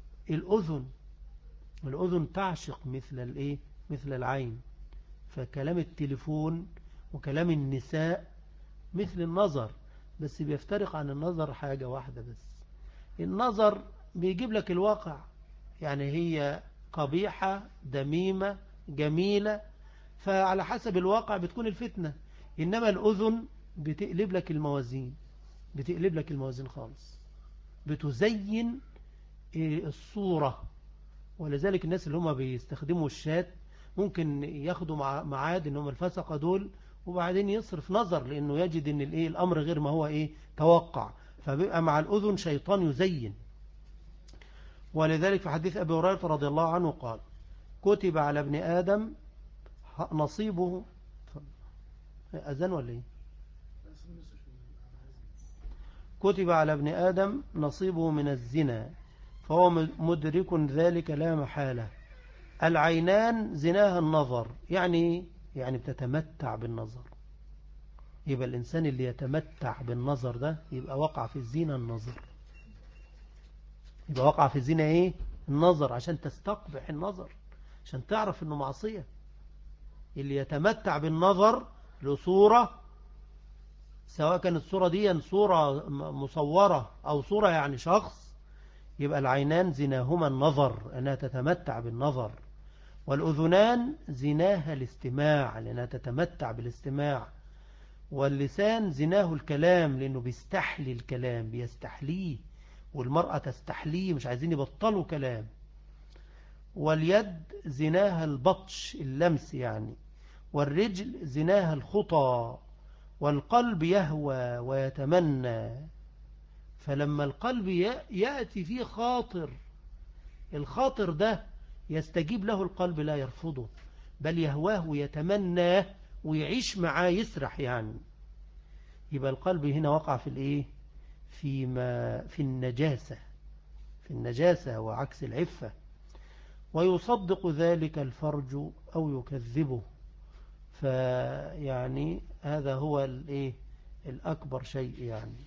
الأذن تعشق مثل العين. فكلام التليفون وكلام النساء مثل النظر، بس بيفترق عن النظر حاجة واحدة بس: النظر بيجيب لك الواقع، يعني هي قبيحة دميمة جميلة، فعلى حسب الواقع بتكون الفتنة. إنما الأذن بتقلب لك الموازين خالص، بتزين الصورة. ولذلك الناس اللي هم بيستخدموا الشات ممكن ياخدوا معاد إنهم الفسقة دول، وبعدين يصرف نظر لأنه يجد إن الأمر غير ما هو توقع، فبيبقى مع الأذن شيطان يزين. ولذلك في حديث أبي هريرة رضي الله عنه قال: كتب على ابن آدم نصيبه. أذن ولا إيه؟ كتب على ابن آدم نصيبه من الزنا فهو مدرك ذلك لا محالة. العينان زناها النظر، يعني بتتمتع بالنظر. يبقى الإنسان اللي يتمتع بالنظر ده يبقى وقع في الزنا النظر، يبقى وقع في الزنا النظر، عشان تستقبح النظر، عشان تعرف انه معصية. اللي يتمتع بالنظر لصورة، سواء كانت الصورة دي صورة مصورة أو صورة يعني شخص، يبقى العينان زناهما النظر، أنها تتمتع بالنظر. والأذنان زناها الاستماع، لأنها تتمتع بالاستماع. واللسان زناه الكلام، لأنه بيستحلي الكلام، بيستحليه، والمرأة تستحليه، مش عايزين يبطلوا كلام. واليد زناها البطش، اللمس يعني. والرجل زناها الخطى. والقلب يهوى ويتمنى. فلما القلب يأتي فيه خاطر، الخاطر ده يستجيب له القلب، لا يرفضه، بل يهواه ويتمناه ويعيش معاه، يسرح يعني. يبقى القلب هنا وقع في في النجاسة وعكس العفة. ويصدق ذلك الفرج أو يكذبه. فيعني هذا هو الأكبر شيء يعني.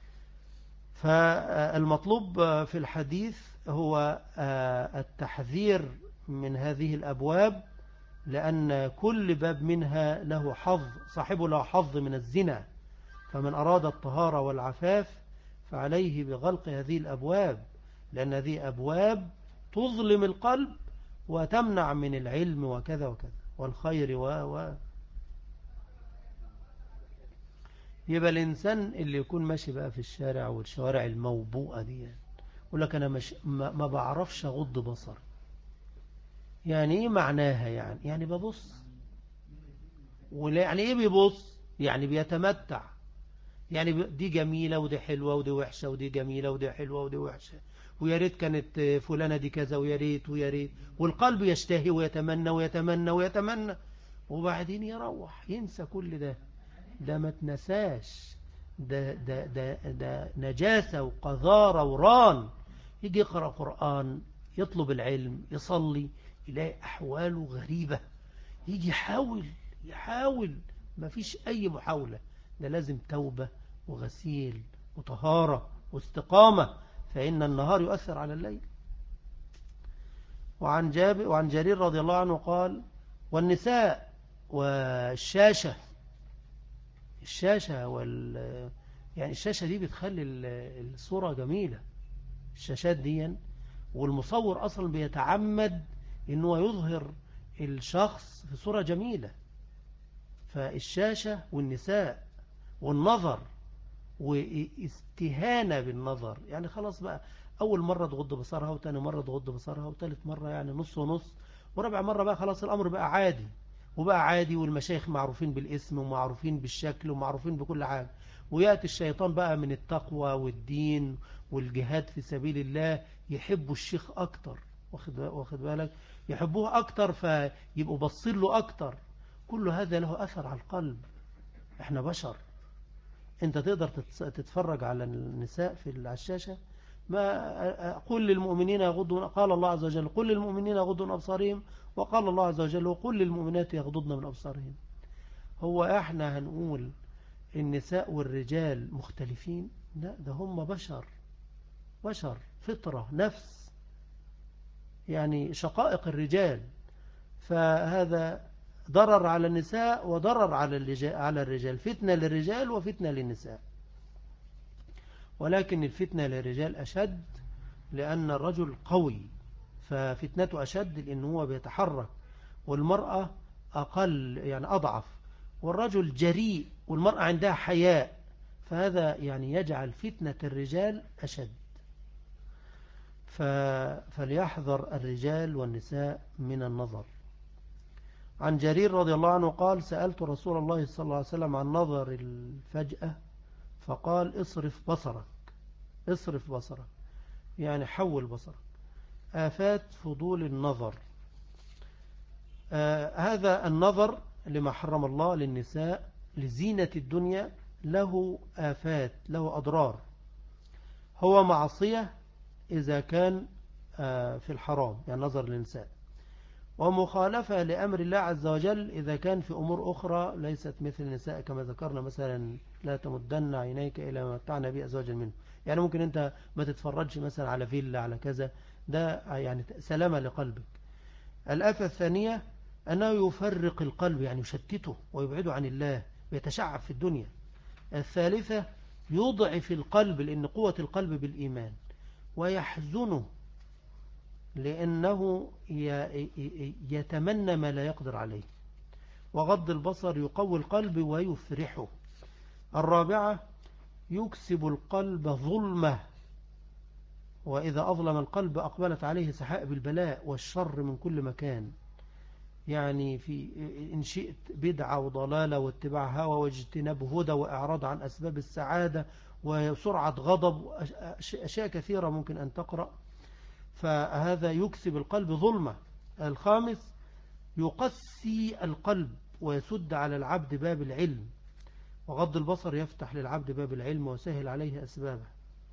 فالمطلوب في الحديث هو التحذير من هذه الأبواب لأن كل باب منها له حظ، صاحبه له حظ من الزنا. فمن أراد الطهارة والعفاف فعليه بغلق هذه الأبواب، لأن هذه أبواب تظلم القلب وتمنع من العلم وكذا وكذا والخير يبقى الإنسان اللي يكون ماشي بقى في الشارع والشوارع الموبوءة دي يقول لك أنا ما بعرفش أغض بصر. يعني إيه معناها؟ يعني ببص. يعني إيه بيبص؟ يعني بيتمتع. يعني دي جميلة ودي حلوة ودي وحشة، ودي جميلة ودي حلوة ودي وحشة، ويا ريت كانت فلانة دي كذا، ويا ريت ويا ريت، والقلب يشتهي ويتمنى ويتمنى ويتمنى، وبعدين يروح ينسى كل ده. ده ما تنساش، ده نجاسة وقذارة وران. يجي يقرأ قرآن، يطلب العلم، يصلي، يلاقي أحواله غريبة، يجي يحاول ما فيش أي محاولة. ده لازم توبة وغسيل وطهارة واستقامة، فإن النهار يؤثر على الليل. وعن جرير رضي الله عنه قال: والنساء والشاشة. يعني الشاشة دي بتخلي الصورة جميلة، الشاشات دي، والمصور أصلا بيتعمد إنه يظهر الشخص في صورة جميلة. فالشاشة والنساء والنظر واستهانة بالنظر، يعني خلاص بقى أول مرة تغض بصرها، وتاني مرة تغض بصرها، وتالت مرة يعني نص ونص، ورابع مرة بقى خلاص الأمر بقى عادي، وبقى عادي، والمشايخ معروفين بالاسم ومعروفين بالشكل ومعروفين بكل حاجة. ويأتي الشيطان بقى من التقوى والدين والجهاد في سبيل الله يحبوا الشيخ أكتر، واخد بالك، يحبوه أكتر فيبقوا بصين له أكتر. كل هذا له أثر على القلب. احنا بشر. انت تقدر تتفرج على النساء على الشاشة. ما قل للمؤمنين يغضوا، قال الله عز وجل: قل للمؤمنين يغضوا من أبصارهم، وقال الله عز وجل: وقل للمؤمنات يغضضن من أبصارهم. هو احنا هنقول النساء والرجال مختلفين؟ لا، ده هم بشر فطرة نفس، يعني شقائق الرجال. فهذا ضرر على النساء وضرر على الرجال، فتنة للرجال وفتنة للنساء. ولكن الفتنة للرجال أشد، لأن الرجل قوي ففتنته أشد لأنه هو بيتحرك، والمرأة أقل يعني أضعف، والرجل جريء والمرأة عندها حياء، فهذا يعني يجعل فتنة الرجال أشد. فليحذر الرجال والنساء من النظر. عن جرير رضي الله عنه قال: سألت رسول الله صلى الله عليه وسلم عن نظر الفجأة، فقال: اصرف بصرك، يعني حول بصرك. آفات فضول النظر. هذا النظر لما حرم الله للنساء لزينة الدنيا له آفات، له أضرار. هو معصية إذا كان في الحرام، يعني نظر للنساء، ومخالفة لأمر الله عز وجل إذا كان في أمور أخرى ليست مثل النساء، كما ذكرنا مثلا: لا تمدن عينيك إلى ما متعنا به أزواجا منه. يعني ممكن أنت ما تتفرجش مثلا على فيلا على كذا، ده يعني سلامة لقلبك. الآفة الثانية أنه يفرق القلب، يعني يشتته ويبعده عن الله ويتشعب في الدنيا. الثالثة يضعف القلب، لأن قوة القلب بالإيمان، ويحزنه لأنه يتمنى ما لا يقدر عليه. وغض البصر يقوي القلب ويفرحه. الرابعة يكسب القلب ظلمة، وإذا أظلم القلب أقبلت عليه سحائب البلاء والشر من كل مكان. يعني إن شئت بدعة وضلالة واتباع هوى واجتناب هدى وإعراض عن أسباب السعادة وسرعة غضب، أشياء كثيرة ممكن أن تقرأ. فهذا يكسب القلب ظلمة. الخامس يقسي القلب ويسد على العبد باب العلم، وغض البصر يفتح للعبد باب العلم وسهل عليه أسبابه.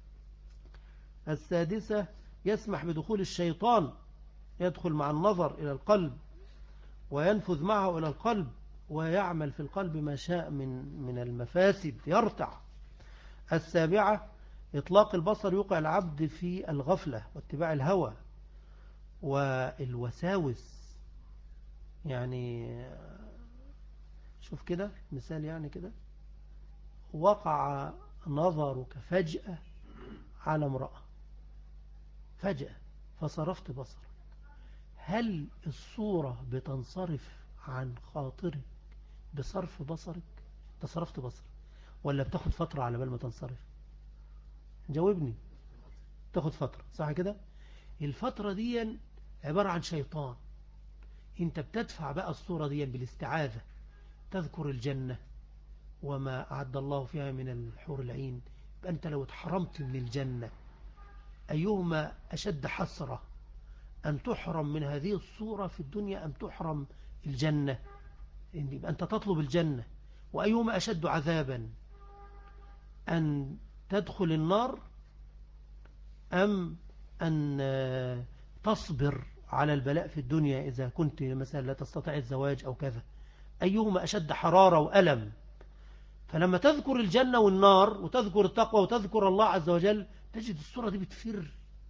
السادسة يسمح بدخول الشيطان، يدخل مع النظر إلى القلب وينفذ معه إلى القلب ويعمل في القلب ما شاء من المفاسد، يرتع. السابعة إطلاق البصر يوقع العبد في الغفلة واتباع الهوى والوساوس، يعني شوف كده مثال يعني كده، وقع نظرك فجأة على امرأة فجأة فصرفت بصرك، هل الصورة بتنصرف عن خاطرك بصرف بصرك؟ تصرفت بصرك، ولا بتاخد فترة على بال ما تنصرف؟ جاوبني. تاخد فترة، صح كده؟ الفترة دي عبارة عن شيطان، انت بتدفع بقى الصورة دي بالاستعاذة، تذكر الجنة وما أعد الله فيها من الحور العين. أنت لو اتحرمت من الجنة أيهما أشد حسرة، أن تحرم من هذه الصورة في الدنيا أم تحرم الجنة؟ أنت تطلب الجنة. وأيهما أشد عذابا، أن تدخل النار أم أن تصبر على البلاء في الدنيا إذا كنت مثلا لا تستطيع الزواج أو كذا؟ أيهما أشد حرارة وألم؟ فلما تذكر الجنة والنار وتذكر التقوى وتذكر الله عز وجل، تجد الصورة دي بتفر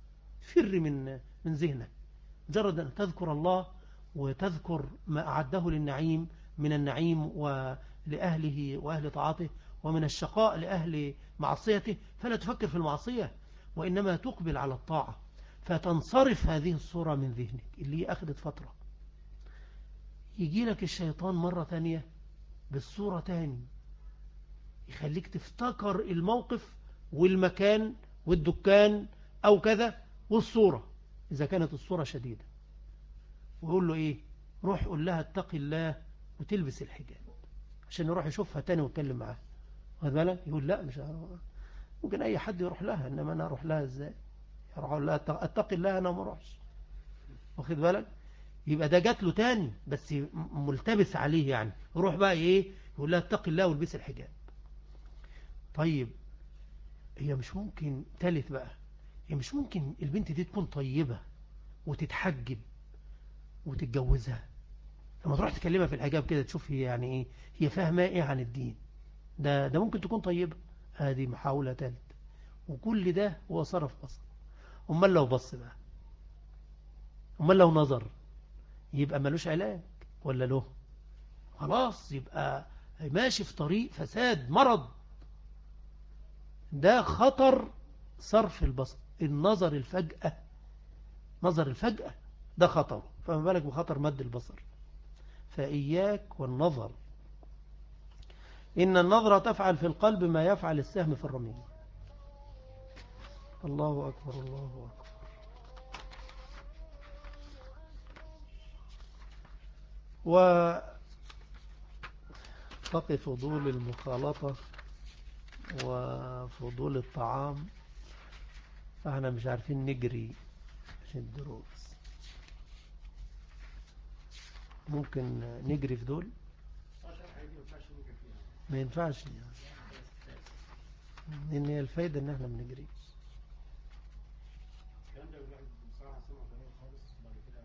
من ذهنك. مجرد أن تذكر الله وتذكر ما أعده للنعيم، من النعيم ولأهله وأهل طاعته، ومن الشقاء لأهل معصيته، فلا تفكر في المعصية وإنما تقبل على الطاعة، فتنصرف هذه الصورة من ذهنك اللي أخذت فترة. يجي لك الشيطان مرة تانية بالصورة تاني، يخليك تفتكر الموقف والمكان والدكان أو كذا والصورة إذا كانت الصورة شديدة، ويقول له إيه؟ روح قول لها اتقي الله وتلبس الحجاب، عشان يروح يشوفها تاني ويتكلم معاها. واخد بالك؟ يقول لا مش هروح. ممكن أي حد يروح لها، إنما أنا أروح لها إزاي؟ يروح أقول لها اتقي الله، أنا ما أروحش. واخد بالك؟ يبقى ده جات له تاني بس ملتبس عليه، يعني يروح بقى إيه؟ يقول لها اتقي الله والبس الحجاب. طيب هي مش ممكن تالت بقى، هي مش ممكن البنت دي تكون طيبة وتتحجب وتتجوزها؟ لما تروح تكلمها في الحجاب كده تشوف هي يعني ايه، هي فاهمة ايه عن الدين. ده ممكن تكون طيبة. هذه محاولة تالت، وكل ده هو صرف بصر. امال لو بص بقى، امال لو نظر، يبقى ملوش علاج ولا له؟ خلاص يبقى ماشي في طريق فساد مرض. ده خطر صرف البصر، النظر الفجأة، نظر الفجأة ده خطر، فما بالك بخطر مد البصر. فإياك والنظر، إن النظرة تفعل في القلب ما يفعل السهم في الرمية. الله أكبر الله أكبر. وتقي فضول المخالطة وفضول الطعام، فاحنا مش عارفين نجري في الدروس. ممكن نجري في دول؟ ما ينفعش يعني، لأن هي الفايدة ان احنا ما نجريش. الكلام ده الواحد بصراحة سمعه قليل خالص، بعد كده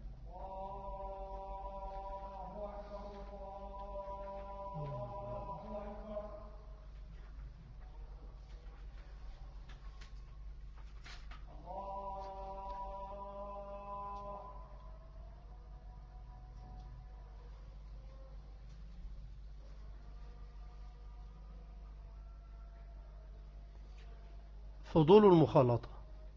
فضول المخالطة،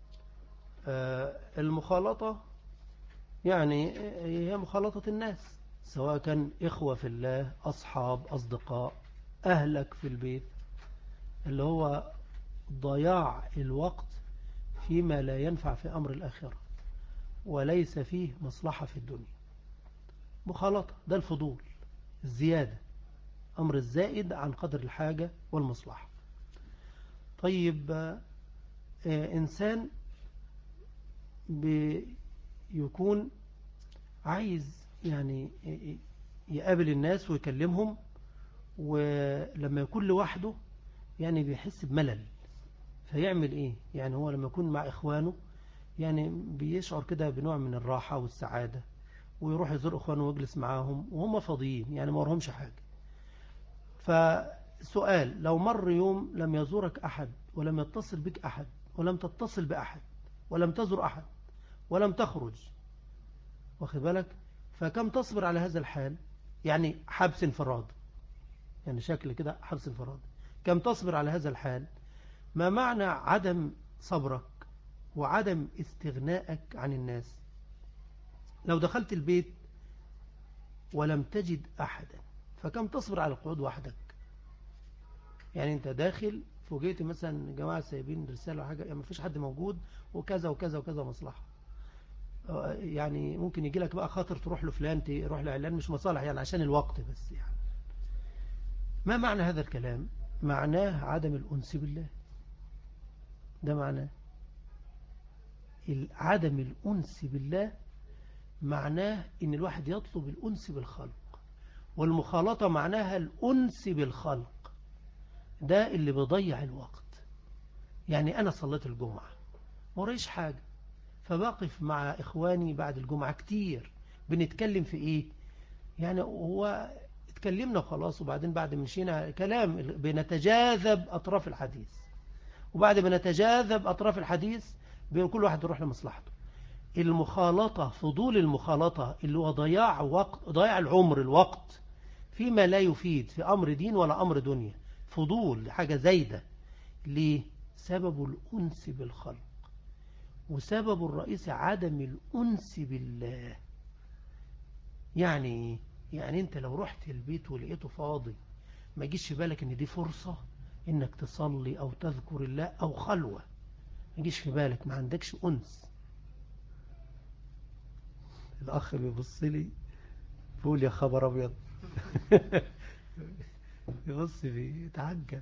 المخالطة يعني هي مخالطة الناس، سواء كان إخوة في الله، أصحاب، أصدقاء، أهلك في البيت، اللي هو ضياع الوقت فيما لا ينفع في أمر الآخرة وليس فيه مصلحة في الدنيا. مخالطة ده الفضول، الزيادة، أمر الزائد عن قدر الحاجة والمصلحة. طيب إنسان بيكون عايز يعني يقابل الناس ويكلمهم، ولما يكون لوحده يعني بيحس بملل، فيعمل ايه؟ يعني هو لما يكون مع اخوانه يعني بيشعر كده بنوع من الراحة والسعادة، ويروح يزور اخوانه ويجلس معاهم وهم فاضيين، يعني ما ورهمش حاجة. فسؤال، لو مر يوم لم يزورك احد ولم يتصل بك احد ولم تتصل باحد ولم تزور احد ولم تخرج، واخد بالك، فكم تصبر على هذا الحال؟ يعني حبس انفراد، يعني شكل كده حبس انفراد. كم تصبر على هذا الحال؟ ما معنى عدم صبرك وعدم استغنائك عن الناس؟ لو دخلت البيت ولم تجد أحدا فكم تصبر على القعود وحدك؟ يعني انت داخل فوجئت مثلا جماعة سايبين رسالة وحاجة، يعني ما فيش حد موجود وكذا وكذا وكذا مصلحة، يعني ممكن يجي لك بقى خاطر تروح لفلان، تروح لعلان، مش مصالح يعني عشان الوقت بس. يعني ما معنى هذا الكلام؟ معناه عدم الأنس بالله. ده معناه عدم الأنس بالله، معناه ان الواحد يطلب الأنس بالخلق، والمخالطة معناها الأنس بالخلق. ده اللي بيضيع الوقت. يعني أنا صليت الجمعة وريش حاجة، فبقف مع إخواني بعد الجمعة كتير، بنتكلم في إيه؟ يعني هو اتكلمنا وخلاص، وبعدين بعد مشينا كلام بنتجاذب أطراف الحديث، وبعد ما نتجاذب أطراف الحديث كل واحد يروح لمصلحته. المخالطة، فضول المخالطة اللي هو ضياع وقت، ضياع العمر، الوقت فيما لا يفيد في أمر دين ولا أمر دنيا، فضول حاجة زايدة. ليه؟ سبب الأنس بالخلق، وسبب الرئيسي عدم الأنس بالله. يعني انت لو رحت البيت ولقيته فاضي، ما يجيش في بالك ان دي فرصة انك تصلي او تذكر الله او خلوة، ما يجيش في بالك، ما عندكش أنس. الأخ بيبص لي بيقول يا خبر أبيض. يبص بيتعجب.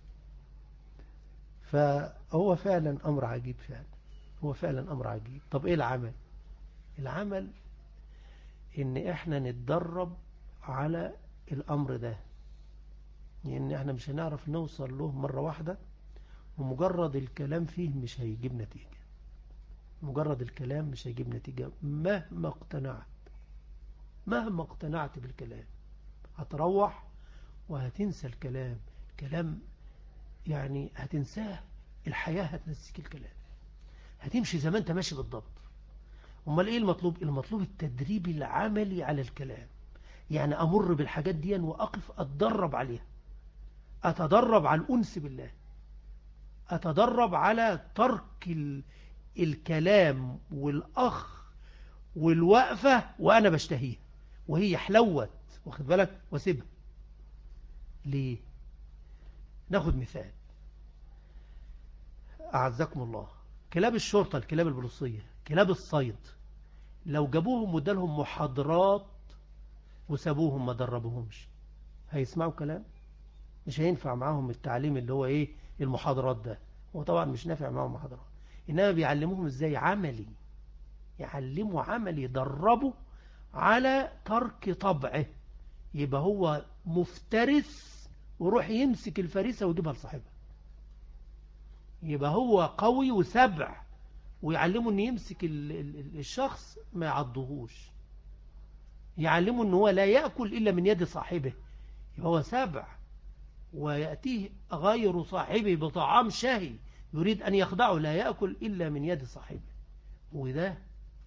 فهو فعلا أمر عجيب، فعلا هو فعلا أمر عجيب. طب إيه العمل؟ العمل إن إحنا نتدرب على الأمر ده، لأن إحنا مش هنعرف نوصل له مرة واحدة، ومجرد الكلام فيه مش هيجيب نتيجة. مجرد الكلام مش هيجيب نتيجة مهما اقتنعت بالكلام. هتروح وهتنسى الكلام، كلام يعني هتنساه. الحياة هتنسيك الكلام، هتمشي زي ما انت ماشي بالضبط. امال ايه المطلوب؟ المطلوب التدريب العملي على الكلام. يعني امر بالحاجات دي واقف اتدرب عليها، اتدرب على الانس بالله، اتدرب على ترك الكلام والاخ والوقفة وانا بشتهيها وهي حلوت، واخد بالك، واسيبها. ليه؟ ناخد مثال. أعزكم الله، كلاب الشرطة، الكلاب البوليسية، كلاب الصيد، لو جابوهم ودالهم محاضرات وسابوهم ما دربوهمش، هيسمعوا كلام؟ مش هينفع معاهم التعليم اللي هو ايه المحاضرات ده. هو طبعا مش نافع معاهم محاضرات، انما بيعلموهم ازاي عملي، يعلموا عملي، يدربوا على ترك طبعه. يبقى هو مفترس وروح يمسك الفريسة ويجيبها لصاحبها. يبقى هو قوي وسبع، ويعلمه ان يمسك الشخص ما يعضهوش، يعلمه ان هو لا يأكل إلا من يد صاحبه. يبقى هو سبع، ويأتيه غير صاحبه بطعام شهي يريد أن يخدعه، لا يأكل إلا من يد صاحبه. وده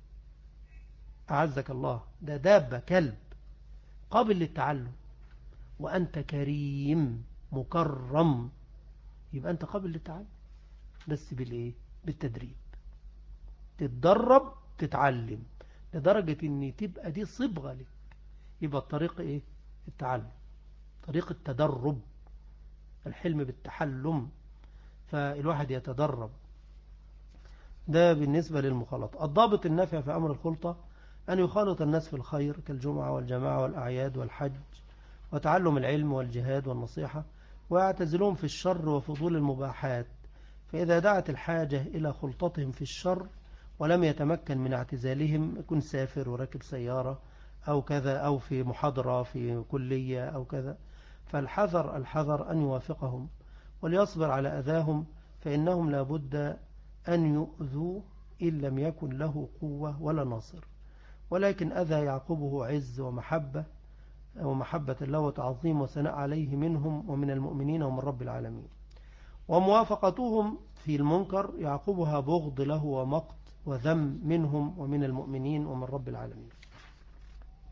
أعزك الله ده دابة، كلب قابل للتعلم، وأنت كريم مكرم، يبقى أنت قابل للتعلم، بس بالإيه؟ بالتدريب. تتدرب، تتعلم لدرجة ان تبقى دي صبغة لك. يبقى الطريق ايه؟ التعلم، طريق التدرب، الحلم بالتحلم. فالواحد يتدرب. ده بالنسبة للمخالطة. الضابط النافع في أمر الخلطة أن يخالط الناس في الخير كالجمعة والجماعة والأعياد والحج وتعلم العلم والجهاد والنصيحة، ويعتزلهم في الشر وفضول المباحات. فإذا دعت الحاجة إلى خلطتهم في الشر ولم يتمكن من اعتزالهم، يكون سافر وراكب سيارة أو كذا، أو في محاضرة في كلية أو كذا، فالحذر أن يوافقهم وليصبر على أذاهم، فإنهم لابد أن يؤذوا إن لم يكن له قوة ولا ناصر. ولكن أذى يعقبه عز ومحبة الله وتعظيم وثناء عليه منهم ومن المؤمنين ومن رب العالمين. وموافقتهم في المنكر يعقبها بغض له ومقت وذم منهم ومن المؤمنين ومن رب العالمين.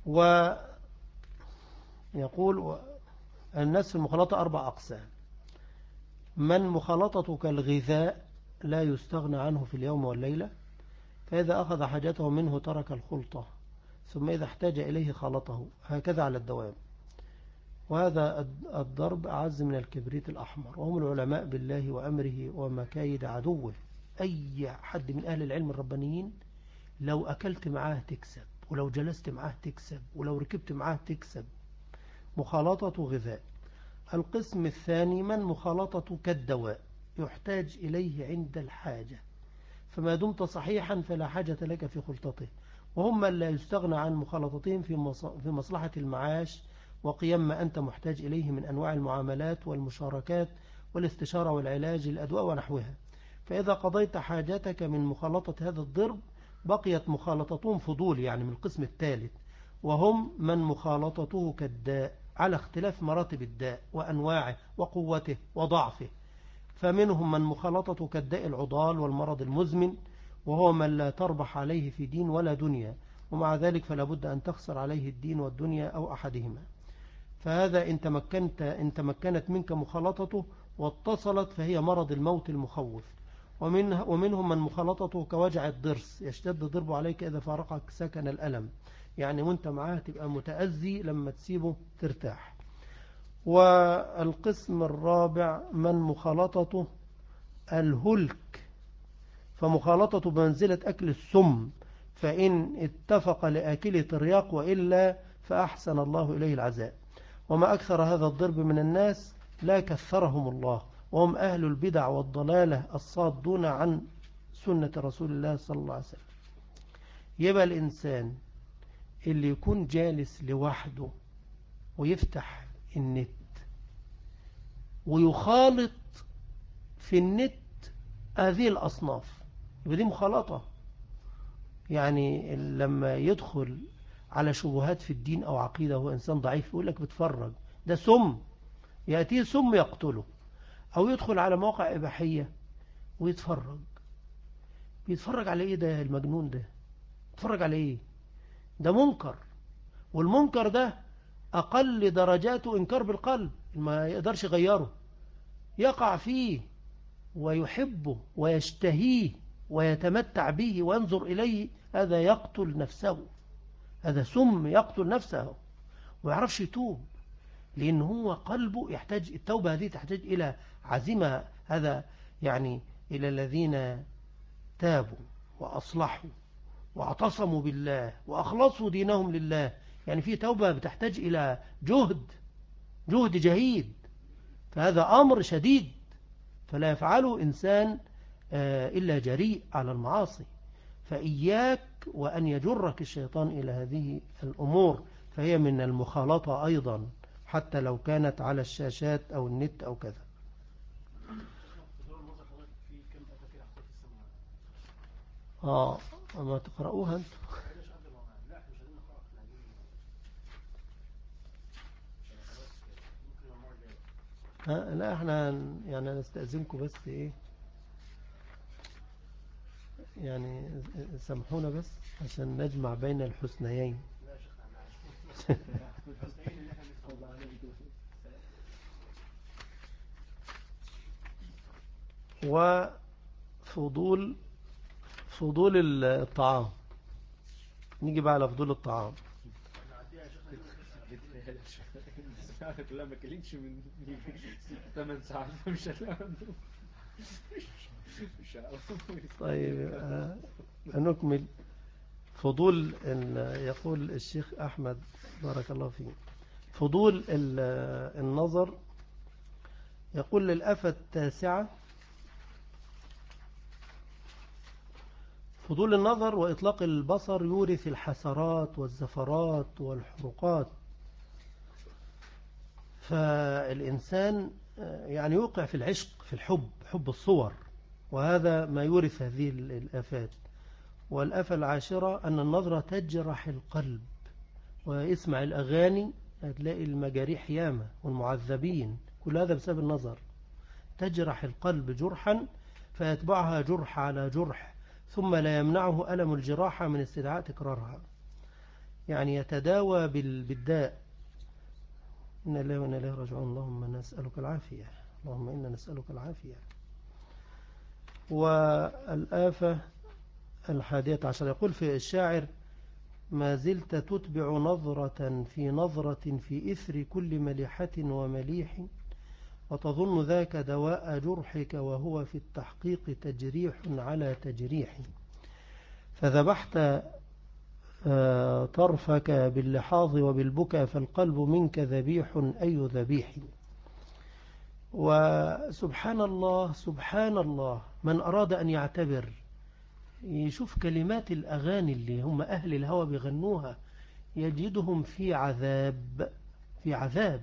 ويقول الناس في المخالطة 4 أقسام. من مخالطته كالغذاء لا يستغنى عنه في اليوم والليلة، فإذا أخذ حاجته منه ترك الخلطة، ثم إذا احتاج إليه خلطه، هكذا على الدوام. وهذا الضرب أعز من الكبريت الأحمر، وهم العلماء بالله وأمره ومكايد عدوه. أي حد من أهل العلم الربانيين لو أكلت معاه تكسب، ولو جلست معاه تكسب، ولو ركبت معاه تكسب. مخالطة غذاء. القسم الثاني من مخالطة كالدواء، يحتاج إليه عند الحاجة، فما دمت صحيحا فلا حاجة لك في خلطته، وهم من لا يستغنى عن مخالطتهم في مصلحة المعاش وقيام ما أنت محتاج إليه من أنواع المعاملات والمشاركات والاستشارة والعلاج الأدواء ونحوها. فإذا قضيت حاجتك من مخالطة هذا الضرب بقيت مخالطتهم فضول، يعني من القسم الثالث، وهم من مخالطته كالداء على اختلاف مراتب الداء وأنواعه وقوته وضعفه. فمنهم من مخالطته كالداء العضال والمرض المزمن، وهو من لا تربح عليه في دين ولا دنيا، ومع ذلك فلا بد أن تخسر عليه الدين والدنيا أو أحدهما. فهذا إن تمكنت منك مخالطته واتصلت فهي مرض الموت المخوف. ومنهم من مخالطته كوجع الضرس، يشتد ضربه عليك إذا فارقك سكن الألم، يعني وانت معاه تبقى متأذي، لما تسيبه ترتاح. والقسم الرابع من مخالطته الهلك، فمخالطته بمنزلة أكل السم، فإن اتفق لآكل ترياق وإلا فأحسن الله إليه العزاء. وما أكثر هذا الضرب من الناس لا كثرهم الله، وهم أهل البدع والضلالة الصادون عن سنة رسول الله صلى الله عليه وسلم. يبقى الإنسان اللي يكون جالس لوحده ويفتح النت ويخالط في النت هذه الأصناف، يبقى دي مخالطة. يعني لما يدخل على شبهات في الدين أو عقيدة هو إنسان ضعيف يقول لك بتفرج، ده سم، يأتيه سم يقتله. أو يدخل على مواقع إباحية ويتفرج، بيتفرج على إيه ده المجنون ده؟ يتفرج على إيه؟ ده منكر، والمنكر ده أقل درجاته إنكار بالقلب، ما يقدرش يغيره، يقع فيه ويحبه ويشتهيه ويتمتع به وينظر إليه، هذا يقتل نفسه، هذا سم يقتل نفسه، ويعرفش يتوب، لأن هو قلبه يحتاج، التوبة هذه تحتاج إلى عزيمة. هذا يعني إلى الذين تابوا وأصلحوا واعتصموا بالله وأخلصوا دينهم لله، يعني في توبة بتحتاج إلى جهد جهيد، فهذا أمر شديد، فلا يفعله إنسان إلا جريء على المعاصي. فإياك وأن يجرك الشيطان إلى هذه الأمور، فهي من المخالطة أيضا حتى لو كانت على الشاشات أو النت أو كذا. ما تقرأوها أنتم. لا احنا يعني نستأذنكم بس ايه، يعني سامحونا بس عشان نجمع بين الحسنيين. وفضول الطعام، نيجي بقى على فضول الطعام. كلها ما كلتش من 8 ساعات، مش طيب نكمل. فضول يقول الشيخ أحمد بارك الله فيه، فضول النظر. يقول للآفة التاسعة فضول النظر وإطلاق البصر يورث الحسرات والزفرات والحرقات. فالإنسان يعني يوقع في العشق، في الحب، حب الصور، وهذا ما يورث هذه الآفات. والآفة العاشرة أن النظرة تجرح القلب، ويسمع الأغاني هتلاقي المجاريح ياما والمعذبين، كل هذا بسبب النظر. تجرح القلب جرحا فيتبعها جرح على جرح، ثم لا يمنعه ألم الجراحة من استدعاء تكرارها. يعني يتداوى بالداء. إن الله وإنا إليه راجعون. اللهم نسألك العافية، اللهم إنا نسألك العافية. والآفة 11 يقول في الشاعر: ما زلت تتبع نظرة في إثر كل مليحة ومليح، وتظن ذاك دواء جرحك، وهو في التحقيق تجريح على تجريح. فذبحت طرفك باللحاظ وبالبكى، فالقلب منك ذبيح أي ذبيح. وسبحان الله سبحان الله، من أراد أن يعتبر يشوف كلمات الأغاني اللي هم أهل الهوى بيغنوها، يجدهم في عذاب، في عذاب.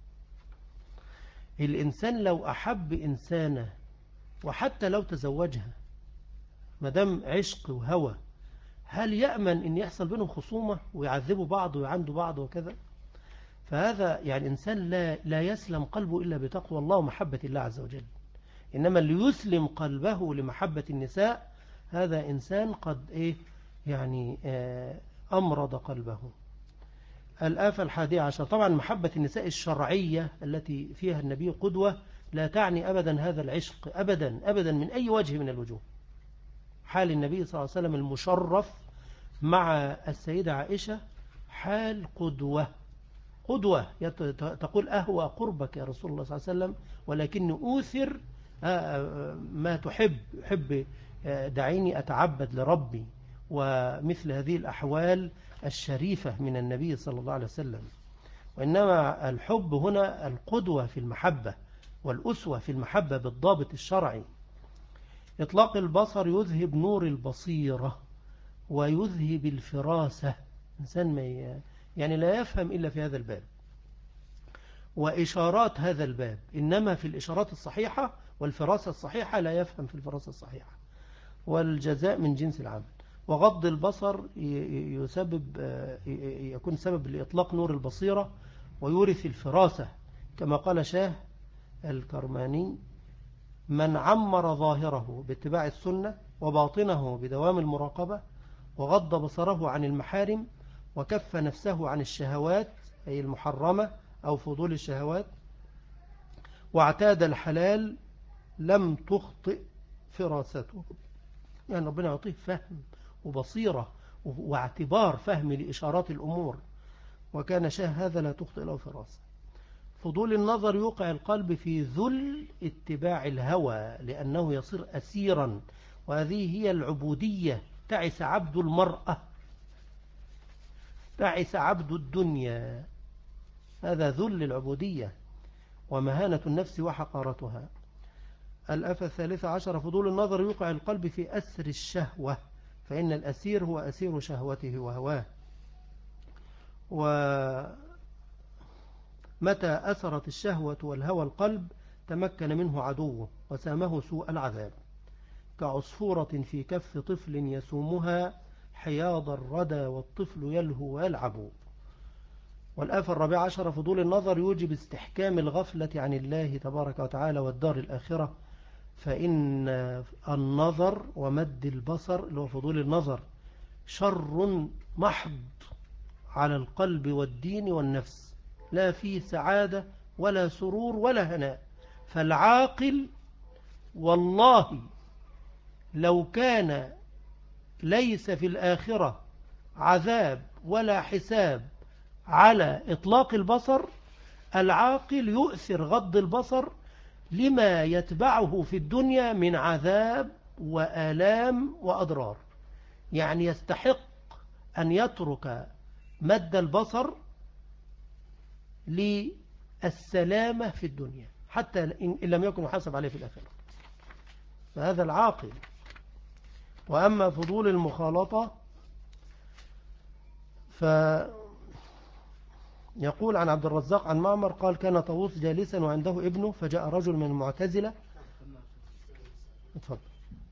الإنسان لو أحب إنسانة وحتى لو تزوجها، مدام عشق وهوى، هل يأمن أن يحصل بينهم خصومة ويعذبوا بعض ويعندوا بعض وكذا؟ فهذا يعني إنسان لا يسلم قلبه إلا بتقوى الله ومحبة الله عز وجل. إنما اللي يسلم قلبه لمحبة النساء هذا إنسان قد يعني أمرض قلبه. الآفة 11 طبعا محبة النساء الشرعية التي فيها النبي قدوة لا تعني أبدا هذا العشق أبدا أبدا من أي وجه من الوجوه. حال النبي صلى الله عليه وسلم المشرف مع السيدة عائشة حال قدوة. قدوة تقول أهوى قربك يا رسول الله صلى الله عليه وسلم، ولكن أوثر ما تحب دعيني أتعبد لربي. ومثل هذه الأحوال الشريفة من النبي صلى الله عليه وسلم. وإنما الحب هنا القدوة في المحبة والأسوة في المحبة بالضابط الشرعي. إطلاق البصر يذهب نور البصيرة ويذهب الفراسة. إنسان ما يعني لا يفهم إلا في هذا الباب وإشارات هذا الباب، إنما في الإشارات الصحيحة والفراسة الصحيحة لا يفهم في الفراسة الصحيحة. والجزاء من جنس العمل. وغض البصر يكون سبب لإطلاق نور البصيرة ويورث الفراسة، كما قال شاه الكرماني: من عمر ظاهره باتباع السنة وباطنه بدوام المراقبة، وغض بصره عن المحارم، وكف نفسه عن الشهوات أي المحرمة أو فضول الشهوات، واعتاد الحلال، لم تخطئ فراسته. يعني ربنا يعطيه فهم وبصيرة واعتبار فهم لإشارات الأمور، وكان شاه هذا لا تخطئ له فراسة. فضول النظر يوقع القلب في ذل اتباع الهوى لأنه يصير أسيرا، وهذه هي العبودية. تعس عبد المرأة، تعس عبد الدنيا، هذا ذل العبودية ومهانة النفس وحقارتها. الآفة 13 فضول النظر يوقع القلب في أسر الشهوة، فإن الأسير هو أسير شهوته وهواه. ومتى أثرت الشهوة والهوى القلب تمكن منه عدوه وسامه سوء العذاب، كعصفورة في كف طفل يسومها حياض الردى والطفل يلهو ويلعب. والآفة 14 فضول النظر يوجب استحكام الغفلة عن الله تبارك وتعالى والدار الآخرة، فإن النظر ومد البصر اللي هو فضول النظر شر محض على القلب والدين والنفس، لا فيه سعادة ولا سرور ولا هناء. فالعاقل والله لو كان ليس في الآخرة عذاب ولا حساب على إطلاق البصر، العاقل يؤثر غض البصر لما يتبعه في الدنيا من عذاب وآلام وأضرار. يعني يستحق أن يترك مد البصر للسلامة في الدنيا حتى إن لم يكن يحاسب عليه في الآخرة. فهذا العاقل. وأما فضول المخالطة يقول عن عبد الرزاق عن معمر قال: كان طاووس جالسا وعنده ابنه، فجاء رجل من المعتزلة. اتفضل.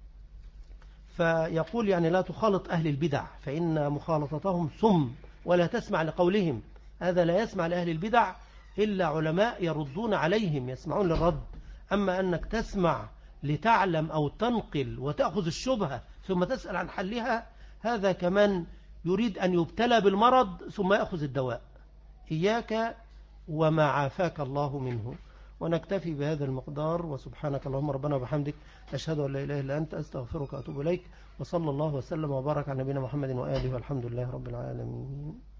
فيقول يعني لا تخالط أهل البدع فإن مخالطتهم سم، ولا تسمع لقولهم. هذا لا يسمع لأهل البدع إلا علماء يردون عليهم، يسمعون للرد. أما أنك تسمع لتعلم أو تنقل وتأخذ الشبهة ثم تسأل عن حلها، هذا كمان يريد أن يبتلى بالمرض ثم يأخذ الدواء. إياك وما عافاك الله منه. ونكتفي بهذا المقدار، وسبحانك اللهم ربنا وبحمدك أشهد أن لا إله إلا أنت أستغفرك وأتوب إليك، وصلى الله وسلم وبارك على نبينا محمد وآله والحمد لله رب العالمين.